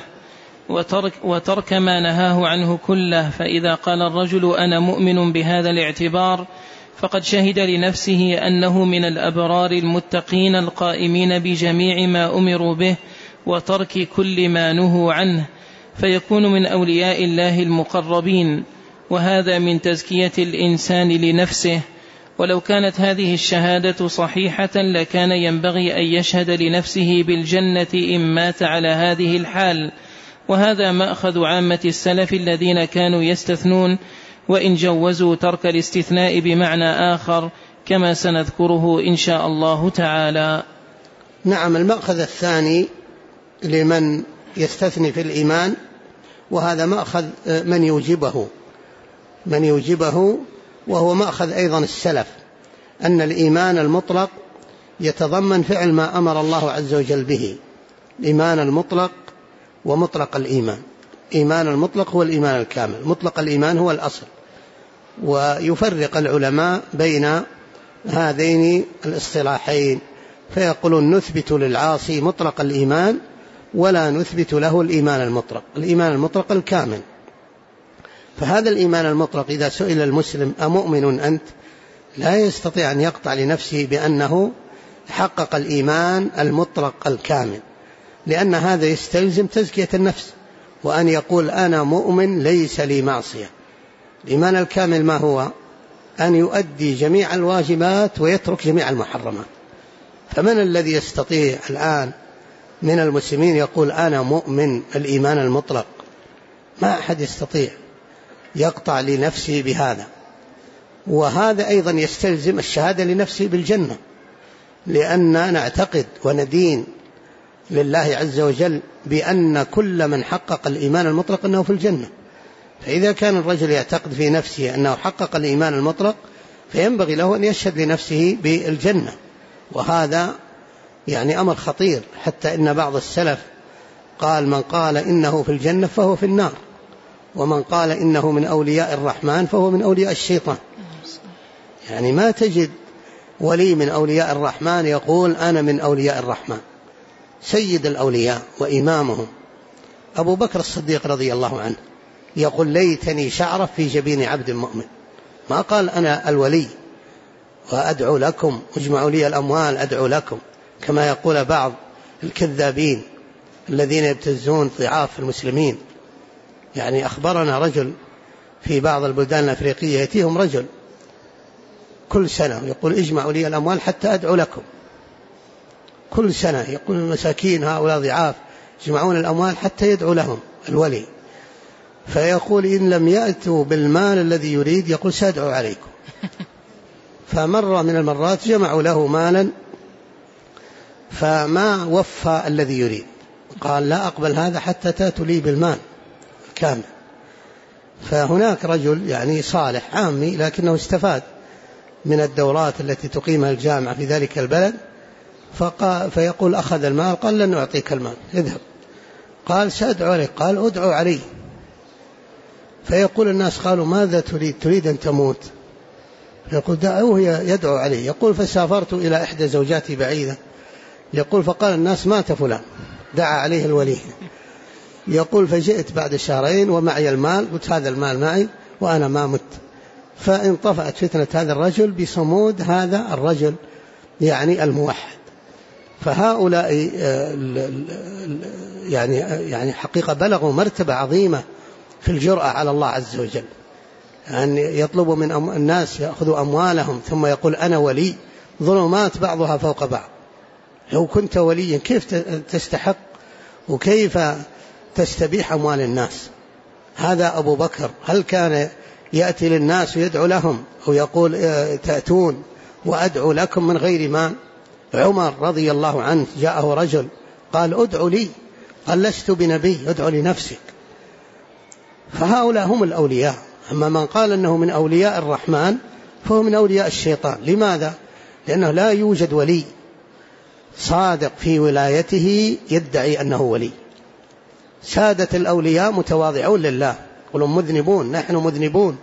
وترك ما نهاه عنه كله. فإذا قال الرجل: أنا مؤمن بهذا الاعتبار، فقد شهد لنفسه أنه من الأبرار المتقين القائمين بجميع ما أمروا به وترك كل ما نهوا عنه، فيكون من أولياء الله المقربين، وهذا من تزكية الإنسان لنفسه. ولو كانت هذه الشهادة صحيحة لكان ينبغي أن يشهد لنفسه بالجنة إن مات على هذه الحال. وهذا مأخذ عامة السلف الذين كانوا يستثنون، وإن جوزوا ترك الاستثناء بمعنى آخر كما سنذكره إن شاء الله تعالى. نعم. المأخذ الثاني لمن يستثني في الإيمان، وهذا مأخذ من يوجبه، وهو مأخذ أيضا السلف، أن الإيمان المطلق يتضمن فعل ما أمر الله عز وجل به. الإيمان المطلق ومطلق الإيمان. إيمان المطلق هو الإيمان الكامل، مطلق الإيمان هو الأصل. ويفرق العلماء بين هذين الاصطلاحين، فيقولون نثبت للعاصي مطلق الإيمان ولا نثبت له الإيمان المطلق، الإيمان المطلق الكامل. فهذا الإيمان المطلق إذا سئل المسلم أمؤمن أنت، لا يستطيع أن يقطع لنفسه بأنه حقق الإيمان المطلق الكامل، لأن هذا يستلزم تزكية النفس، وأن يقول أنا مؤمن ليس لي معصية. الإيمان الكامل ما هو؟ أن يؤدي جميع الواجبات ويترك جميع المحرمات. فمن الذي يستطيع الآن من المسلمين يقول أنا مؤمن الإيمان المطلق؟ ما أحد يستطيع يقطع لنفسه بهذا. وهذا أيضا يستلزم الشهادة لنفسه بالجنة، لأننا نعتقد وندين لله عز وجل بأن كل من حقق الإيمان المطلق أنه في الجنة. فإذا كان الرجل يعتقد في نفسه أنه حقق الإيمان المطلق فينبغي له أن يشهد لنفسه بالجنة، وهذا يعني أمر خطير، حتى إن بعض السلف قال من قال إنه في الجنة فهو في النار، ومن قال إنه من أولياء الرحمن فهو من أولياء الشيطان. يعني ما تجد ولي من أولياء الرحمن يقول أنا من أولياء الرحمن. سيد الأولياء وإمامهم أبو بكر الصديق رضي الله عنه يقول ليتني شعرة في جبين عبد مؤمن. ما قال أنا الولي وأدعو لكم اجمعوا لي الأموال أدعو لكم، كما يقول بعض الكذابين الذين يبتزون ضعاف المسلمين. يعني أخبرنا رجل في بعض البلدان الأفريقية يأتيهم رجل كل سنة يقول اجمعوا لي الأموال حتى أدعو لكم. كل سنة يقول المساكين هؤلاء ضعاف يجمعون الأموال حتى يدعو لهم الولي، فيقول إن لم يأتوا بالمال الذي يريد يقول سأدعو عليكم. فمرة من المرات جمعوا له مالا فما وفى الذي يريد، قال لا أقبل هذا حتى تأتوا لي بالمال كامل. فهناك رجل يعني صالح عامي لكنه استفاد من الدورات التي تقيمها الجامعة في ذلك البلد، فيقول أخذ المال، قال لن أعطيك المال اذهب. قال سأدعو عليك، قال أدعو علي. فيقول الناس قالوا ماذا تريد أن تموت؟ يقول دعوه يدعو عليه. يقول فسافرت إلى إحدى زوجاتي بعيدة، يقول فقال الناس مات فلان، دعا عليه الولي. يقول فجئت بعد شهرين ومعي المال، قلت هذا المال معي وأنا ما مت. فانطفأت فتنة هذا الرجل بصمود هذا الرجل يعني الموحد. فهؤلاء يعني حقيقة بلغوا مرتبة عظيمة في الجرأة على الله عز وجل، أن يطلبوا من الناس يأخذوا أموالهم ثم يقول أنا ولي. ظلمات بعضها فوق بعض. لو كنت وليا كيف تستحق وكيف تستبيح أموال الناس؟ هذا أبو بكر هل كان يأتي للناس ويدعو لهم أو يقول تأتون وأدعو لكم من غير مال؟ عمر رضي الله عنه جاءه رجل قال أدعو لي، قال لست بنبي أدعو لنفسك. فهؤلاء هم الأولياء. أما من قال أنه من أولياء الرحمن فهو من أولياء الشيطان. لماذا؟ لأنه لا يوجد ولي صادق في ولايته يدعي أنه ولي. سادة الأولياء متواضعون لله، يقولون مذنبون، نحن مذنبون.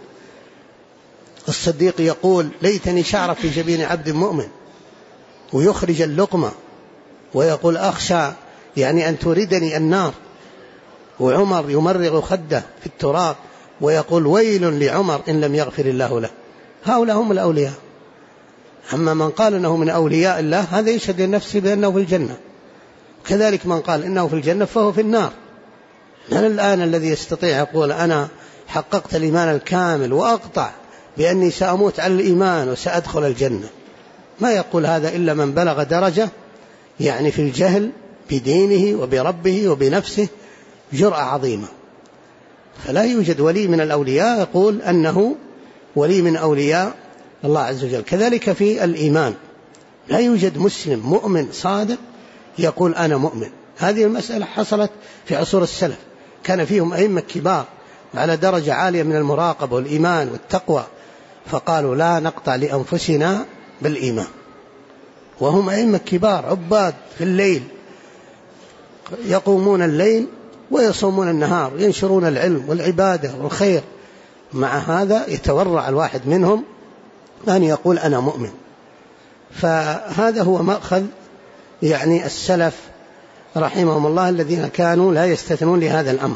الصديق يقول ليتني شعر في جبين عبد مؤمن، ويخرج اللقمة ويقول أخشى يعني أن توردني النار. وعمر يمرغ خده في التراب ويقول ويل لعمر إن لم يغفر الله له. هؤلاء هم الأولياء. أما من قال أنه من أولياء الله هذا يشهد لنفسه بأنه في الجنة، كذلك من قال إنه في الجنة فهو في النار. من الآن الذي يستطيع يقول أنا حققت الإيمان الكامل وأقطع بأني سأموت على الإيمان وسأدخل الجنة؟ ما يقول هذا إلا من بلغ درجة يعني في الجهل بدينه وبربه وبنفسه جرأة عظيمة. فلا يوجد ولي من الأولياء يقول أنه ولي من أولياء الله عز وجل. كذلك في الإيمان لا يوجد مسلم مؤمن صادق يقول أنا مؤمن. هذه المسألة حصلت في عصور السلف، كان فيهم أئمة كبار على درجة عالية من المراقبة والإيمان والتقوى، فقالوا لا نقطع لأنفسنا بالإيمان. وهم أئمة كبار عباد في الليل، يقومون الليل ويصومون النهار، ينشرون العلم والعبادة والخير. مع هذا يتورع الواحد منهم أن يقول أنا مؤمن. فهذا هو مأخذ يعني السلف رحمهم الله الذين كانوا لا يستثنون لهذا الأمر.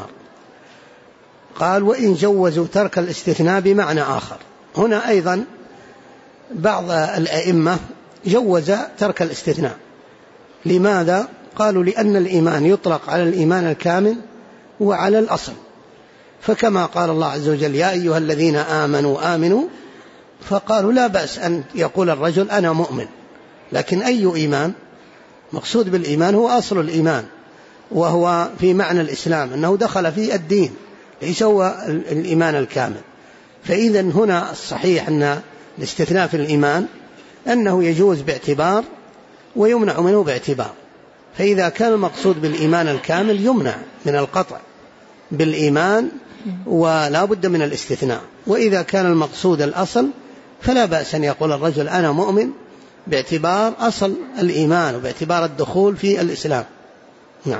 قال وإن جوزوا ترك الاستثناء بمعنى آخر. هنا أيضا بعض الأئمة جوز ترك الاستثناء. لماذا؟ قالوا لأن الإيمان يطلق على الإيمان الكامل وعلى الأصل، فكما قال الله عز وجل يا أيها الذين آمنوا آمنوا، فقالوا لا بأس أن يقول الرجل أنا مؤمن، لكن أي إيمان؟ مقصود بالإيمان هو أصل الإيمان، وهو في معنى الإسلام أنه دخل في الدين، ليس هو الإيمان الكامل. فإذا هنا الصحيح أن الاستثناء في الإيمان أنه يجوز باعتبار ويمنع منه باعتبار. فإذا كان المقصود بالإيمان الكامل يمنع من القطع بالإيمان ولا بد من الاستثناء. وإذا كان المقصود الأصل فلا بأس أن يقول الرجل أنا مؤمن باعتبار أصل الإيمان وباعتبار الدخول في الإسلام. نعم.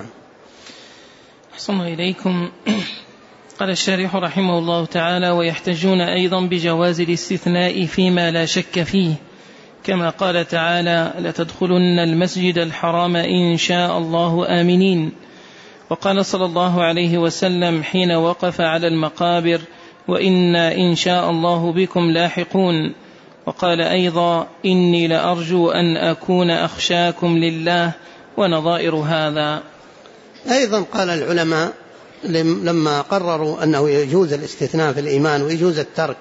أحسن إليكم. قال الشارح رحمه الله تعالى ويحتجون أيضا بجواز الاستثناء فيما لا شك فيه، كما قال تعالى لتدخلن المسجد الحرام إن شاء الله آمنين. وقال صلى الله عليه وسلم حين وقف على المقابر وإنا إن شاء الله بكم لاحقون. وقال أيضا إني لأرجو أن أكون أخشاكم لله ونظائر هذا. أيضا قال العلماء لما قرروا أنه يجوز الاستثناء في الإيمان ويجوز الترك،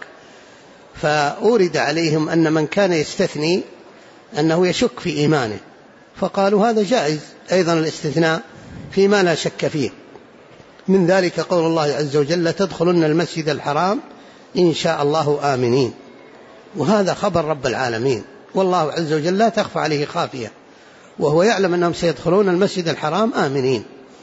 فأورد عليهم أن من كان يستثني أنه يشك في إيمانه، فقالوا هذا جائز أيضا الاستثناء فيما لا شك فيه. من ذلك قول الله عز وجل تدخلن المسجد الحرام إن شاء الله آمنين، وهذا خبر رب العالمين، والله عز وجل لا تخفى عليه خافية، وهو يعلم أنهم سيدخلون المسجد الحرام آمنين.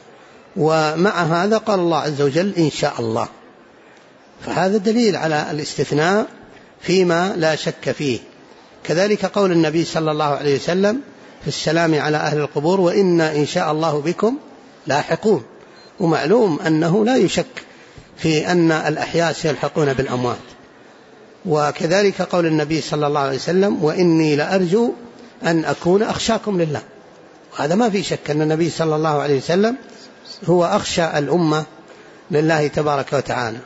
ومع هذا قال الله عز وجل إن شاء الله، فهذا دليل على الاستثناء فيما لا شك فيه. كذلك قول النبي صلى الله عليه وسلم في السلام على أهل القبور وإنا إن شاء الله بكم لاحقون، ومعلوم أنه لا يشك في أن الأحياء سيلحقون بالأموات. وكذلك قول النبي صلى الله عليه وسلم وإني لأرجو أن أكون أخشاكم لله، وهذا ما في شك أن النبي صلى الله عليه وسلم هو أخشى الأمة لله تبارك وتعالى.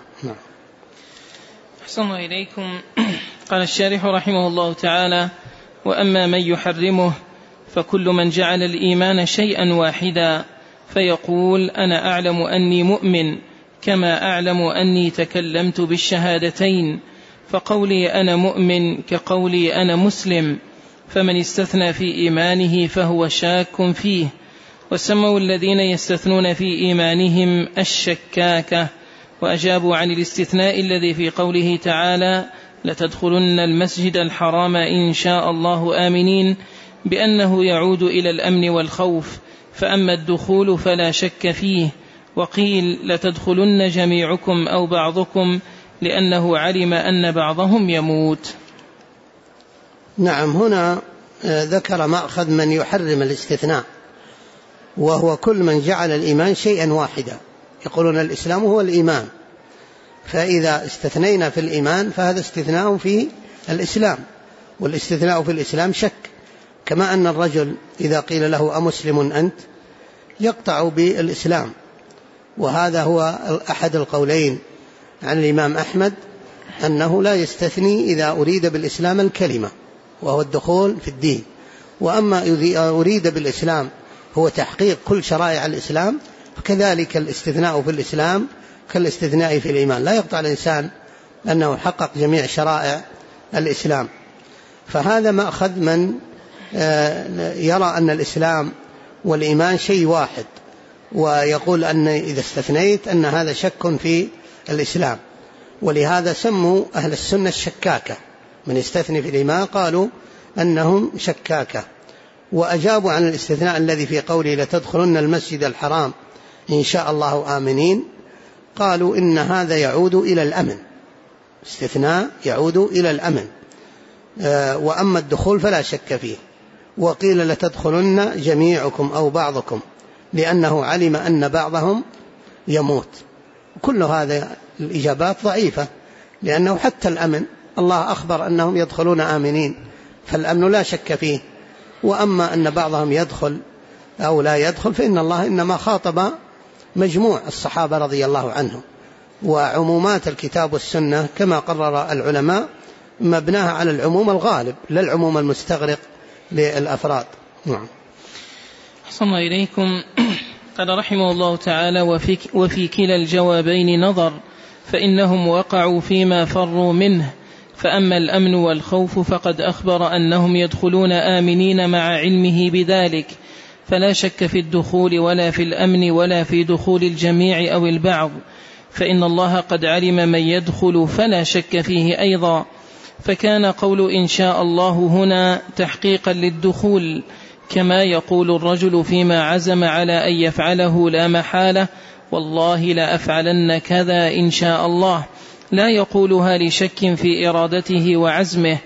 أحسن إليكم. قال الشارح رحمه الله تعالى وأما من يحرمه فكل من جعل الإيمان شيئا واحدا فيقول أنا أعلم أني مؤمن كما أعلم أني تكلمت بالشهادتين، فقولي أنا مؤمن كقولي أنا مسلم، فمن استثنى في إيمانه فهو شاك فيه. وسموا الذين يستثنون في إيمانهم الشكاكة، وأجابوا عن الاستثناء الذي في قوله تعالى لتدخلن المسجد الحرام إن شاء الله آمنين بأنه يعود إلى الأمن والخوف، فأما الدخول فلا شك فيه. وقيل لتدخلن جميعكم أو بعضكم لأنه علم أن بعضهم يموت. نعم. هنا ذكر مأخذ من يحرم الاستثناء، وهو كل من جعل الإيمان شيئا واحدا، يقولون الإسلام هو الإيمان، فإذا استثنينا في الإيمان فهذا استثناء في الإسلام، والاستثناء في الإسلام شك، كما أن الرجل إذا قيل له أمسلم أنت يقطع بالإسلام. وهذا هو أحد القولين عن الإمام أحمد أنه لا يستثني إذا أريد بالإسلام الكلمة وهو الدخول في الدين، وأما إذا أريد بالإسلام هو تحقيق كل شرائع الإسلام فكذلك الاستثناء في الإسلام كالاستثناء في الإيمان، لا يقطع الإنسان أنه حقق جميع شرائع الإسلام. فهذا مأخذ من يرى أن الإسلام والإيمان شيء واحد، ويقول أن إذا استثنيت أن هذا شك في الإسلام، ولهذا سموا أهل السنة الشكاكة، من يستثني في الإيمان قالوا أنهم شكاكة. وأجابوا عن الاستثناء الذي في قوله لتدخلن المسجد الحرام إن شاء الله آمنين، قالوا إن هذا يعود إلى الأمن، استثناء يعود إلى الأمن، وأما الدخول فلا شك فيه. وقيل لتدخلن جميعكم أو بعضكم لأنه علم أن بعضهم يموت. كل هذا الإجابات ضعيفة، لأنه حتى الأمن الله أخبر أنهم يدخلون آمنين، فالأمن لا شك فيه، وأما أن بعضهم يدخل أو لا يدخل فإن الله إنما خاطب مجموع الصحابة رضي الله عنهم، وعمومات الكتاب والسنة كما قرر العلماء مبناها على العموم الغالب لا العموم المستغرق للأفراد. نعم. أحسن الله إليكم. قال رحمه الله تعالى: وفي كلا الجوابين نظر، فإنهم وقعوا فيما فروا منه، فأما الأمن والخوف فقد أخبر أنهم يدخلون آمنين مع علمه بذلك، فلا شك في الدخول ولا في الأمن ولا في دخول الجميع أو البعض، فإن الله قد علم من يدخل فلا شك فيه أيضا، فكان قول إن شاء الله هنا تحقيقا للدخول، كما يقول الرجل فيما عزم على أن يفعله لا محالة: والله لا أفعلن كذا إن شاء الله، لا يقولها لشك في إرادته وعزمه،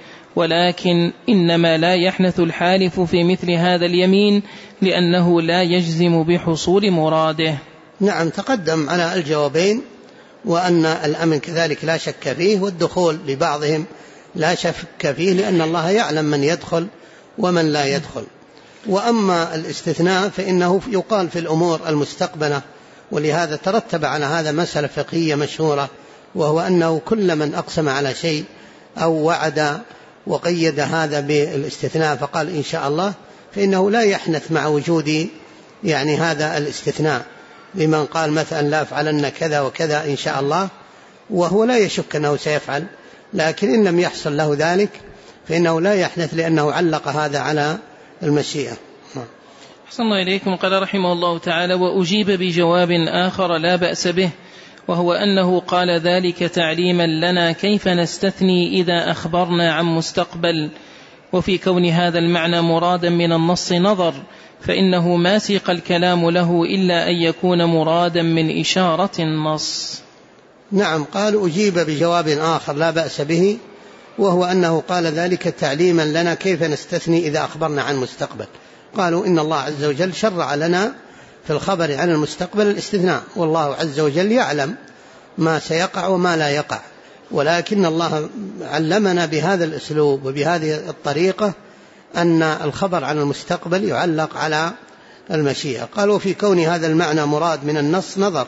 ولكن إنما لا يحنث الحالف في مثل هذا اليمين لأنه لا يجزم بحصول مراده. نعم، تقدم على الجوابين، وأن الأمن كذلك لا شك فيه، والدخول لبعضهم لا شك فيه لأن الله يعلم من يدخل ومن لا يدخل. وأما الاستثناء فإنه يقال في الأمور المستقبلة، ولهذا ترتب على هذا مسألة فقهية مشهورة، وهو أنه كل من أقسم على شيء أو وعد وقيد هذا بالاستثناء فقال إن شاء الله، فإنه لا يحنث مع وجود يعني هذا الاستثناء، لمن قال مثلا لا أفعلن كذا وكذا إن شاء الله وهو لا يشك أنه سيفعل، لكن إن لم يحصل له ذلك فإنه لا يحنث لأنه علق هذا على المشيئة. أحسن الله إليكم. قال رحمه الله تعالى: وأجيب بجواب آخر لا بأس به، وهو أنه قال ذلك تعليما لنا كيف نستثني إذا أخبرنا عن مستقبل، وفي كون هذا المعنى مرادا من النص نظر، فإنه ما سيق الكلام له إلا أن يكون مرادا من إشارة النص. نعم، قال أجيب بجواب آخر لا بأس به، وهو أنه قال ذلك تعليما لنا كيف نستثني إذا أخبرنا عن مستقبل. قالوا إن الله عز وجل شرع لنا في الخبر عن المستقبل الاستثناء، والله عز وجل يعلم ما سيقع وما لا يقع، ولكن الله علمنا بهذا الأسلوب وبهذه الطريقة أن الخبر عن المستقبل يعلق على المشيئة. قالوا في كون هذا المعنى مراد من النص نظر،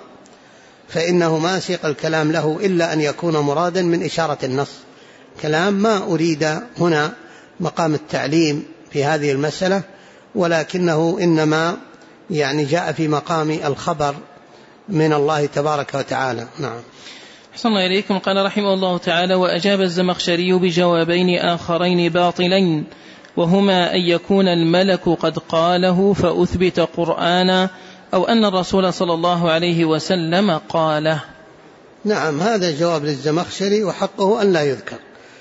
فإنه ما سيق الكلام له إلا أن يكون مرادا من إشارة النص، كلام ما أريد هنا مقام التعليم في هذه المسألة، ولكنه إنما يعني جاء في مقام الخبر من الله تبارك وتعالى. نعم. أحسن الله إليكم. قال رحمه الله تعالى: وأجاب الزمخشري بجوابين آخرين باطلين، وهما أن يكون الملك قد قاله فأثبت قرآنا، أو أن الرسول صلى الله عليه وسلم قاله. نعم، هذا جواب للزمخشري وحقه أن لا يذكر،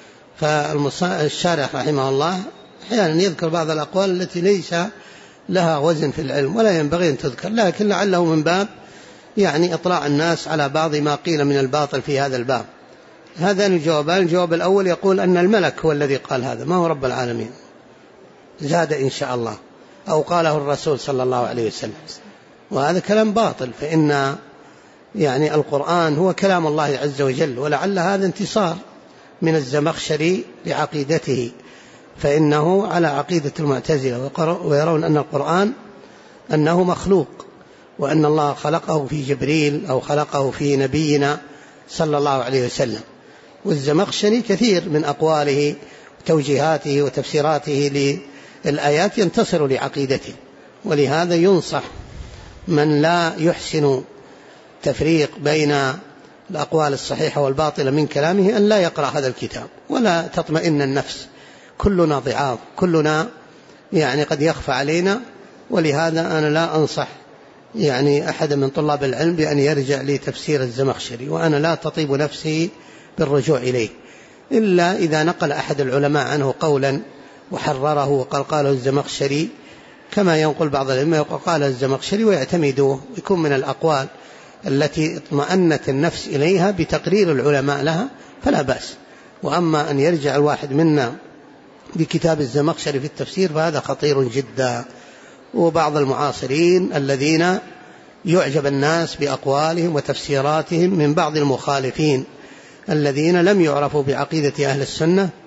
فالشارح رحمه الله أحيانا يذكر بعض الأقوال التي ليس لها وزن في العلم ولا ينبغي أن تذكر، لكن لعله من باب يعني إطلاع الناس على بعض ما قيل من الباطل في هذا الباب. هذان الجوابان، الجواب الأول يقول أن الملك هو الذي قال هذا، ما هو رب العالمين، زاد إن شاء الله، أو قاله الرسول صلى الله عليه وسلم، وهذا كلام باطل، فإن يعني القرآن هو كلام الله عز وجل، ولعل هذا انتصار من الزمخشري لعقيدته، فإنه على عقيدة المعتزلة، ويرون أن القرآن أنه مخلوق، وأن الله خلقه في جبريل أو خلقه في نبينا صلى الله عليه وسلم. والزمخشري كثير من أقواله وتوجيهاته وتفسيراته للآيات ينتصر لعقيدته، ولهذا ينصح من لا يحسن تفريق بين الأقوال الصحيحة والباطلة من كلامه أن لا يقرأ هذا الكتاب، ولا تطمئن النفس، كلنا ضعاف، كلنا يعني قد يخفى علينا، ولهذا أنا لا أنصح يعني أحد من طلاب العلم بأن يرجع لتفسير الزمخشري، وأنا لا تطيب نفسي بالرجوع إليه إلا إذا نقل أحد العلماء عنه قولا وحرره وقال قاله الزمخشري، كما ينقل بعض العلماء يقول قال الزمخشري ويعتمدوه، يكون من الأقوال التي اطمأنت النفس إليها بتقرير العلماء لها فلا بأس. وأما أن يرجع الواحد منا بكتاب الزمخشري في التفسير فهذا خطير جدا. وبعض المعاصرين الذين يعجب الناس بأقوالهم وتفسيراتهم من بعض المخالفين الذين لم يعرفوا بعقيدة أهل السنة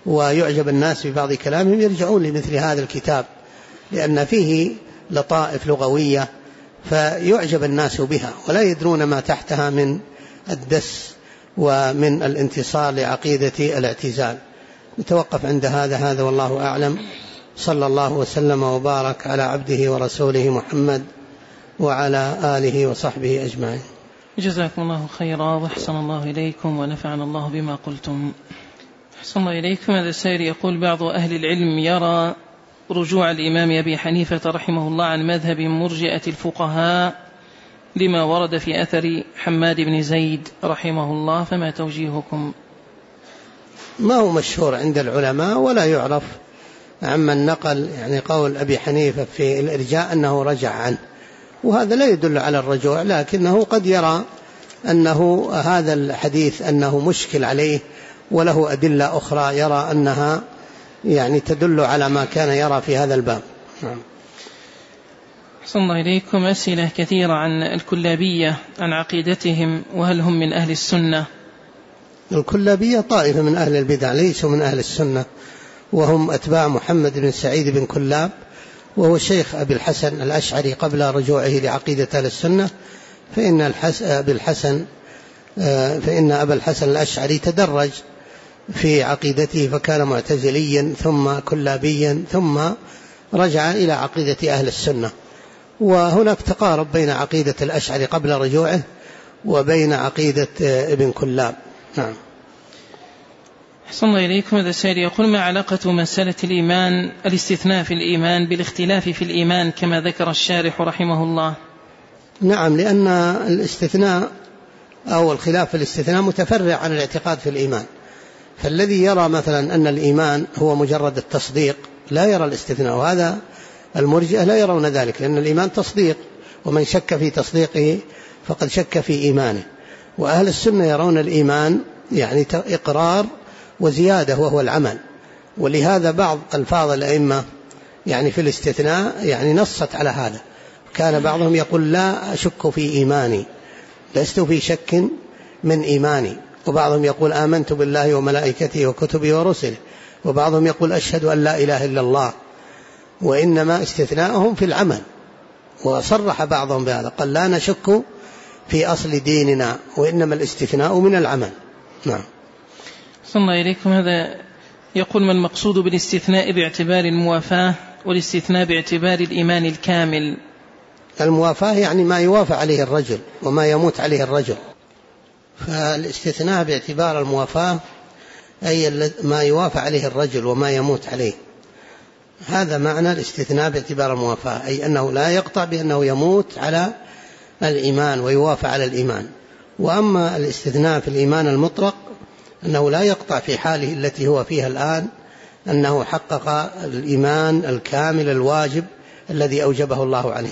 ويعجب الناس ببعض كلامهم يرجعون لمثل هذا الكتاب، لأن فيه لطائف لغوية فيعجب الناس بها ولا يدرون ما تحتها من الدس ومن الانتصار لعقيدة الاعتزال. نتوقف عند هذا والله أعلم. صلى الله وسلم وبارك على عبده ورسوله محمد وعلى آله وصحبه أجمعين. جزاكم الله خيرا وأحسن الله إليكم ونفعنا الله بما قلتم. أحسن الله إليكم. هذا السائل يقول: بعض أهل العلم يرى رجوع الإمام أبي حنيفة رحمه الله عن مذهب مرجئة الفقهاء لما ورد في أثر حماد بن زيد رحمه الله، فما توجيهكم؟ ما هو مشهور عند العلماء ولا يعرف عمن نقل يعني قول أبي حنيفة في الإرجاء أنه رجع عنه، وهذا لا يدل على الرجوع، لكنه قد يرى أنه هذا الحديث أنه مشكل عليه وله أدلة أخرى يرى أنها يعني تدل على ما كان يرى في هذا الباب. أحسن الله إليكم. أسئلة كثيرة عن الكلابية، عن عقيدتهم، وهل هم من أهل السنة؟ الكلابية طائفة من أهل البدع، ليسوا من أهل السنة، وهم أتباع محمد بن سعيد بن كلاب، وهو شيخ أبي الحسن الأشعري قبل رجوعه لعقيدة أهل السنة. فإن أبا الحسن الأشعري تدرج في عقيدته، فكان معتزليا ثم كلابيا ثم رجع إلى عقيدة أهل السنة. وهناك تقارب بين عقيدة الأشعري قبل رجوعه وبين عقيدة ابن كلاب. نعم. أحسن الله إليكم. هذا السائل يقول: ما علاقة مسألة الإيمان الاستثناء في الإيمان بالاختلاف في الإيمان كما ذكر الشارح رحمه الله؟ نعم، لأن الاستثناء أو الخلاف في الاستثناء متفرع عن الاعتقاد في الإيمان. فالذي يرى مثلا أن الإيمان هو مجرد التصديق لا يرى الاستثناء، وهذا المرجئة لا يرون ذلك، لأن الإيمان تصديق، ومن شك في تصديقه فقد شك في إيمانه. وأهل السنة يرون الإيمان يعني إقرار وزيادة وهو العمل. ولهذا بعض ألفاظ الأئمة يعني في الاستثناء يعني نصت على هذا. كان بعضهم يقول: لا أشك في إيماني، لست في شك من إيماني. وبعضهم يقول: آمنت بالله وملائكته وكتبه ورسله. وبعضهم يقول: أشهد أن لا إله إلا الله. وإنما استثناءهم في العمل. وصرح بعضهم بهذا، قال: لا نشك في أصل ديننا، وإنما الاستثناء من العمل. نعم. صلى الله إليكم. هذا يقول: ما المقصود بالاستثناء باعتبار الموافاة والاستثناء باعتبار الإيمان الكامل؟ الموافاة يعني ما يوافى عليه الرجل وما يموت عليه الرجل. فالاستثناء باعتبار الموافاة أي ما يوافى عليه الرجل وما يموت عليه، هذا معنى الاستثناء باعتبار الموافاة، أي أنه لا يقطع بأنه يموت على الإيمان ويوافى على الإيمان. وأما الاستثناء في الإيمان المطلق أنه لا يقطع في حاله التي هو فيها الآن، أنه حقق الإيمان الكامل الواجب الذي أوجبه الله عليه.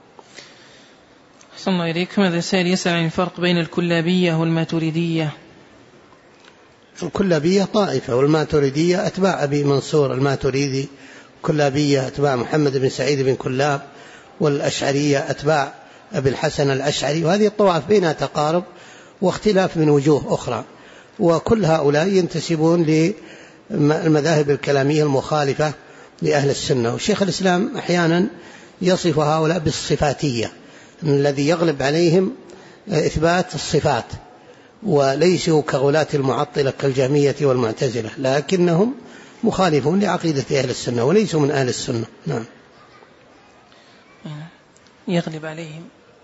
أحسن الله إليكم. هذا السائل يسأل عن الفرق بين الكلابية والماتريدية. الكلابية طائفة، والماتريدية أتباع أبي منصور الماتريدي. الكلابية أتباع محمد بن سعيد بن كلاب، والأشعرية أتباع أبي الحسن الأشعري. وهذه الطوائف بينها تقارب واختلاف من وجوه أخرى، وكل هؤلاء ينتسبون للمذاهب الكلامية المخالفة لأهل السنة. والشيخ الإسلام أحيانا يصف هؤلاء بالصفاتية، الذي يغلب عليهم إثبات الصفات، وليسوا كغلاة المعطلة كالجهمية والمعتزلة، لكنهم مخالفون لعقيدة أهل السنة وليسوا من أهل السنة. نعم. يغلب عليهم،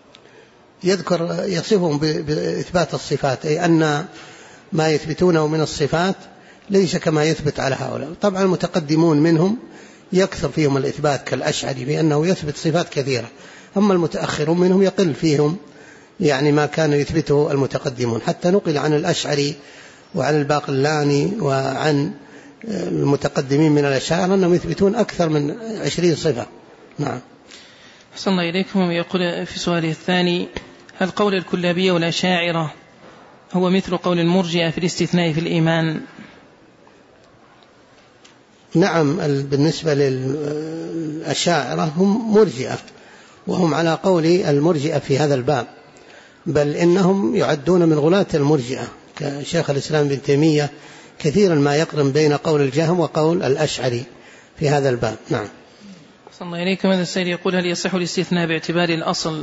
يصفهم بإثبات الصفات، أي أن ما يثبتونه من الصفات ليس كما يثبت على هؤلاء. طبعا المتقدمون منهم يكثر فيهم الإثبات كالأشعري بأنه يثبت صفات كثيرة، أما المتأخرون منهم يقل فيهم يعني ما كان يثبته المتقدمون، حتى نقل عن الأشعري وعن الباقلاني وعن المتقدمين من الأشاعرة أنهم يثبتون أكثر من 20 صفة. نعم. أحسن الله إليكم. يقول في سؤاله الثاني: هل قول الكلابية والأشاعرة هو مثل قول المرجئة في الاستثناء في الإيمان؟ نعم، بالنسبة للأشاعرة هم مرجئة، وهم على قول المرجئة في هذا الباب، بل إنهم يعدون من غلاة المرجئة، كشيخ الإسلام ابن تيمية كثيرا ما يقرن بين قول الجهم وقول الأشعري في هذا الباب. نعم. صلى الله إليكم. هذا السائل يقول: هل يصح الاستثناء باعتبار الأصل؟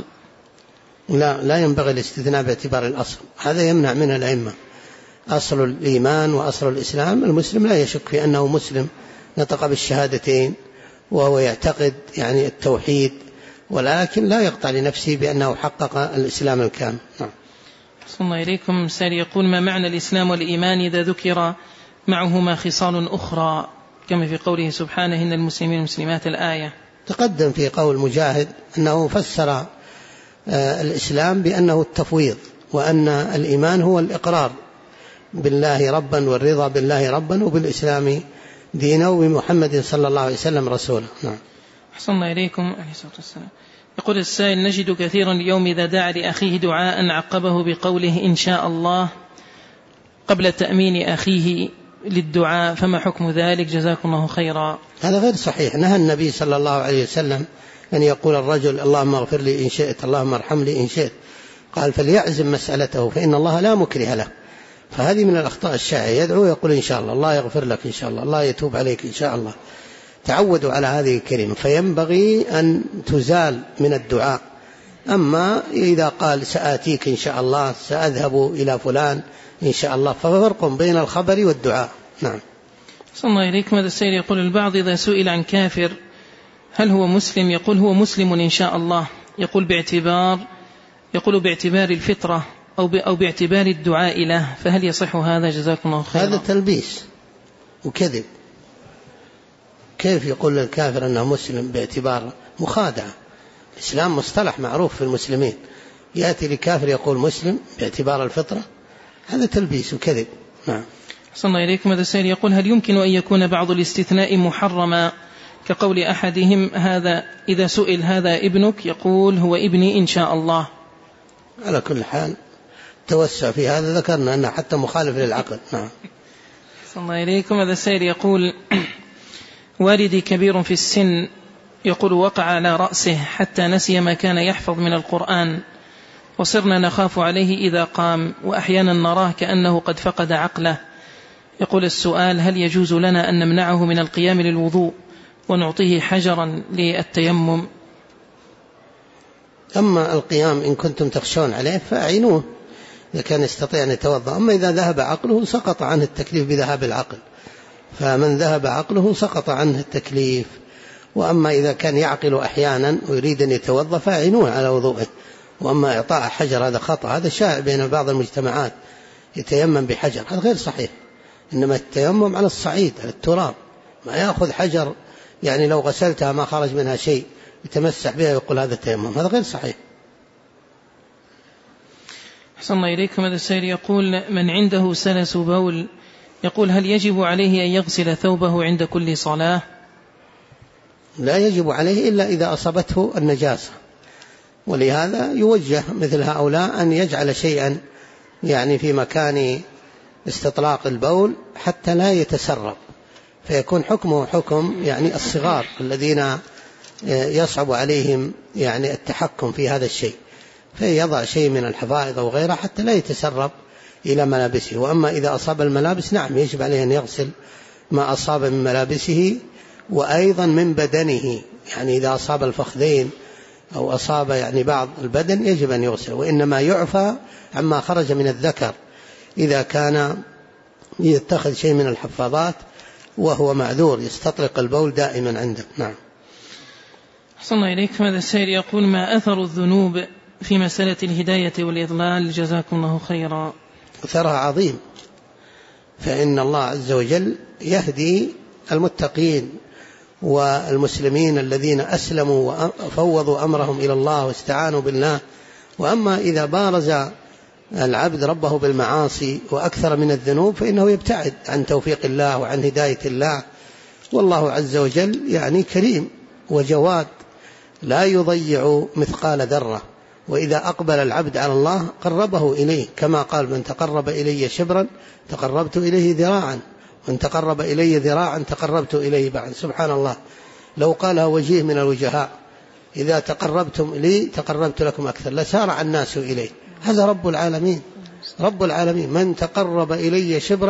لا ينبغي الاستثناء باعتبار الأصل، هذا يمنع من الأئمة. أصل الإيمان وأصل الإسلام، المسلم لا يشك في أنه مسلم، نطق بالشهادتين وهو يعتقد يعني التوحيد، ولكن لا يقطع لنفسه بأنه حقق الإسلام الكامل. نعم. صلى الله إليكم. سائل يقول: ما معنى الإسلام والإيمان إذا ذكر معهما خصال أخرى كما في قوله سبحانه إن المسلمين والمسلمات الآية؟ تقدم في قول مجاهد أنه فسر الإسلام بأنه التفويض، وأن الإيمان هو الإقرار بالله ربا والرضا بالله ربا وبالإسلام دينا وبمحمد صلى الله عليه وسلم رسولا. نعم. أحسن الله إليكم. عليه الصلاة والسلام. يقول السائل: نجد كثيرا اليوم إذا دعا لأخيه دعاء عقبه بقوله إن شاء الله قبل تأمين أخيه للدعاء، فما حكم ذلك؟ جزاكم الله خيرا. هذا غير صحيح. نهى النبي صلى الله عليه وسلم أن يقول الرجل اللهم اغفر لي إن شئت، اللهم ارحم لي إن شئت. قال فليعزم مسألته فإن الله لا مكره له. فهذه من الأخطاء الشائعة، يدعو يقول إن شاء الله، الله يغفر لك إن شاء الله، الله يتوب عليك إن شاء الله. تعودوا على هذه الكلمة، فينبغي أن تزال من الدعاء. أما إذا قال سآتيك إن شاء الله، سأذهب إلى فلان إن شاء الله، ففرق بين الخبر والدعاء. نعم. صلى الله إليكم. هذا السائل يقول: البعض إذا سئل عن كافر هل هو مسلم يقول هو مسلم إن شاء الله، يقول باعتبار الفطرة أو باعتبار الدعاء له، فهل يصح هذا؟ جزاكم الله خيرا. هذا تلبيس وكذب. كيف يقول للكافر أنه مسلم باعتبار مخادعة؟ الإسلام مصطلح معروف في المسلمين، يأتي لكافر يقول مسلم باعتبار الفطرة، هذا تلبيس وكذب. نعم. صلى الله إليكم. هذا السائل يقول: هل يمكن أن يكون بعض الاستثناء محرما كقول أحدهم هذا إذا سئل هذا ابنك يقول هو ابني إن شاء الله؟ على كل حال توسع في هذا، ذكرنا أنه حتى مخالف للعقل. نعم. صلى الله إليكم. هذا السائل يقول: والدي كبير في السن، يقول وقع على رأسه حتى نسي ما كان يحفظ من القرآن، وصرنا نخاف عليه إذا قام، وأحيانا نراه كأنه قد فقد عقله. يقول السؤال: هل يجوز لنا أن نمنعه من القيام للوضوء ونعطيه حجرا للتيمم؟ أما القيام إن كنتم تخشون عليه فأعينوه إذا كان يستطيع أن يتوضأ. أما إذا ذهب عقله سقط عنه التكليف بذهاب العقل، فمن ذهب عقله سقط عنه التكليف. وأما إذا كان يعقل أحيانا ويريد أن يتوضأ فأعينوه على وضوءه. وأما إعطاء حجر هذا خطأ، هذا شائع بين بعض المجتمعات، يتيمم بحجر، هذا غير صحيح. إنما التيمم على الصعيد، على التراب، ما يأخذ حجر يعني لو غسلتها ما خرج منها شيء يتمسح بها ويقول هذا التيمم، هذا غير صحيح. أحسن الله إليكم. هذا السائل يقول: من عنده سلس بول، يقول هل يجب عليه أن يغسل ثوبه عند كل صلاة؟ لا يجب عليه إلا إذا أصابته النجاسة، ولهذا يوجه مثل هؤلاء أن يجعل شيئا يعني في مكان استطلاق البول حتى لا يتسرب، فيكون حكمه حكم يعني الصغار الذين يصعب عليهم يعني التحكم في هذا الشيء، فيضع شيء من الحفائض أو غيره حتى لا يتسرب إلى ملابسه. وأما إذا أصاب الملابس نعم يجب عليه أن يغسل ما أصاب من ملابسه وأيضا من بدنه، يعني إذا أصاب الفخذين أو أصاب يعني بعض البدن يجب أن يغسل. وإنما يعفى عما خرج من الذكر إذا كان يتخذ شيء من الحفاظات وهو معذور يستطلق البول دائما عنده. نعم. أحسن الله إليكم. هذا السائل يقول: ما أثر الذنوب في مسألة الهداية والإضلال؟ جزاكم الله خيرا. أثرها عظيم، فإن الله عز وجل يهدي المتقين والمسلمين الذين أسلموا وفوضوا أمرهم إلى الله واستعانوا بالله. وأما إذا بارز العبد ربه بالمعاصي وأكثر من الذنوب فإنه يبتعد عن توفيق الله وعن هداية الله. والله عز وجل يعني كريم وجواد لا يضيع مثقال ذرة، وإذا أقبل العبد على الله قربه إليه، كما قال: من تقرب إلي شبرا تقربت إليه ذراعا، ومن تقرب إلي ذراعا تقربت إليه باعا. سبحان الله، لو قالها وجيه من الوجهاء: إذا تقربتم لي تقربت لكم أكثر، لسارع الناس إليه. هذا رب العالمين، رب العالمين: من تقرب إلي شبرا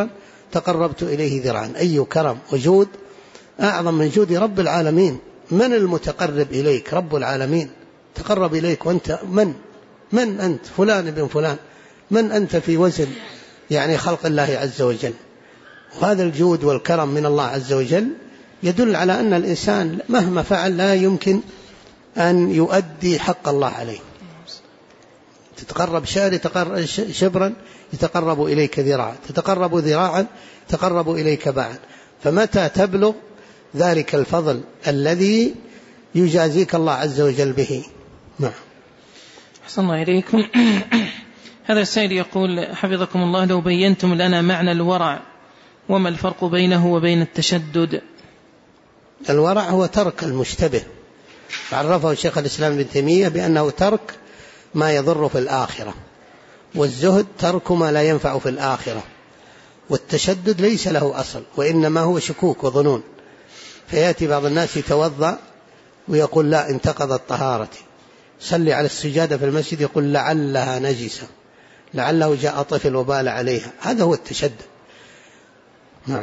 تقربت إليه ذراعا. أي كرم وجود أعظم من جود رب العالمين. من المتقرب إليك؟ رب العالمين تقرب إليك، وأنت من أنت؟ فلان ابن فلان. من أنت في وزن يعني خلق الله عز وجل؟ وهذا الجود والكرم من الله عز وجل يدل على أن الإنسان مهما فعل لا يمكن أن يؤدي حق الله عليه. تتقرب شبرا يتقرب إليك ذراعا، تتقرب ذراعا تقرب إليك باعا. فمتى تبلغ ذلك الفضل الذي يجازيك الله عز وجل به؟ نعم. أحسن الله إليكم. هذا السائل يقول حفظكم الله لو بينتم لنا معنى الورع وما الفرق بينه وبين التشدد؟ الورع هو ترك المشتبه، عرفه شيخ الإسلام ابن تيمية بأنه ترك ما يضر في الآخرة، والزهد ترك ما لا ينفع في الآخرة، والتشدد ليس له أصل وإنما هو شكوك وظنون. فيأتي بعض الناس يتوضأ ويقول لا انتقضت طهارتي، صلي على السجادة في المسجد يقول لعلها نجسة، لعله جاء طفل وبال عليها. هذا هو التشدد. نعم.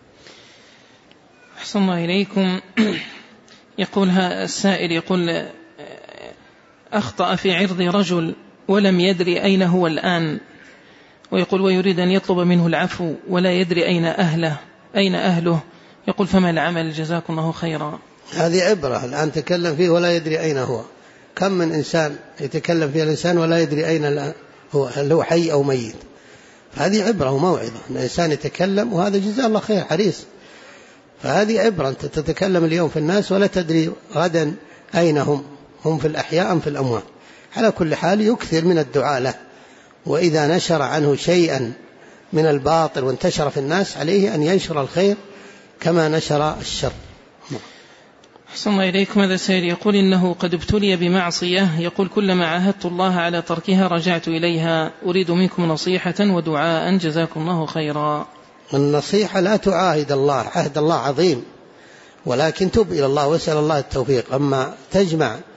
أحسن الله إليكم. يقول السائل يقول أخطأ في عرض رجل ولم يدري أين هو الآن، ويقول ويريد أن يطلب منه العفو ولا يدري أين أهله، يقول فما العمل؟ جزاكم الله خيرا. هذه عبرة. الآن تكلم فيه ولا يدري أين هو. كم من إنسان يتكلم فيه الإنسان ولا يدري أين هو، هل هو حي أو ميت. فهذه عبرة وموعظة. الإنسان يتكلم وهذا جزاه الله خير حريص. فهذه عبرة. أنت تتكلم اليوم في الناس ولا تدري غدا أين هم في الأحياء أم في الأموات. على كل حال يكثر من الدعاء له، وإذا نشر عنه شيئا من الباطل وانتشر في الناس عليه أن ينشر الخير كما نشر الشر. أحسن الله إليكم. هذا سائل يقول إنه قد ابتلي بمعصية، يقول كلما عاهدت الله على تركها رجعت إليها، أريد منكم نصيحة ودعاء جزاكم الله خيرا. النصيحة لا تعاهد الله، عهد الله عظيم، ولكن تب إلى الله واسأل الله التوفيق. أما تجمع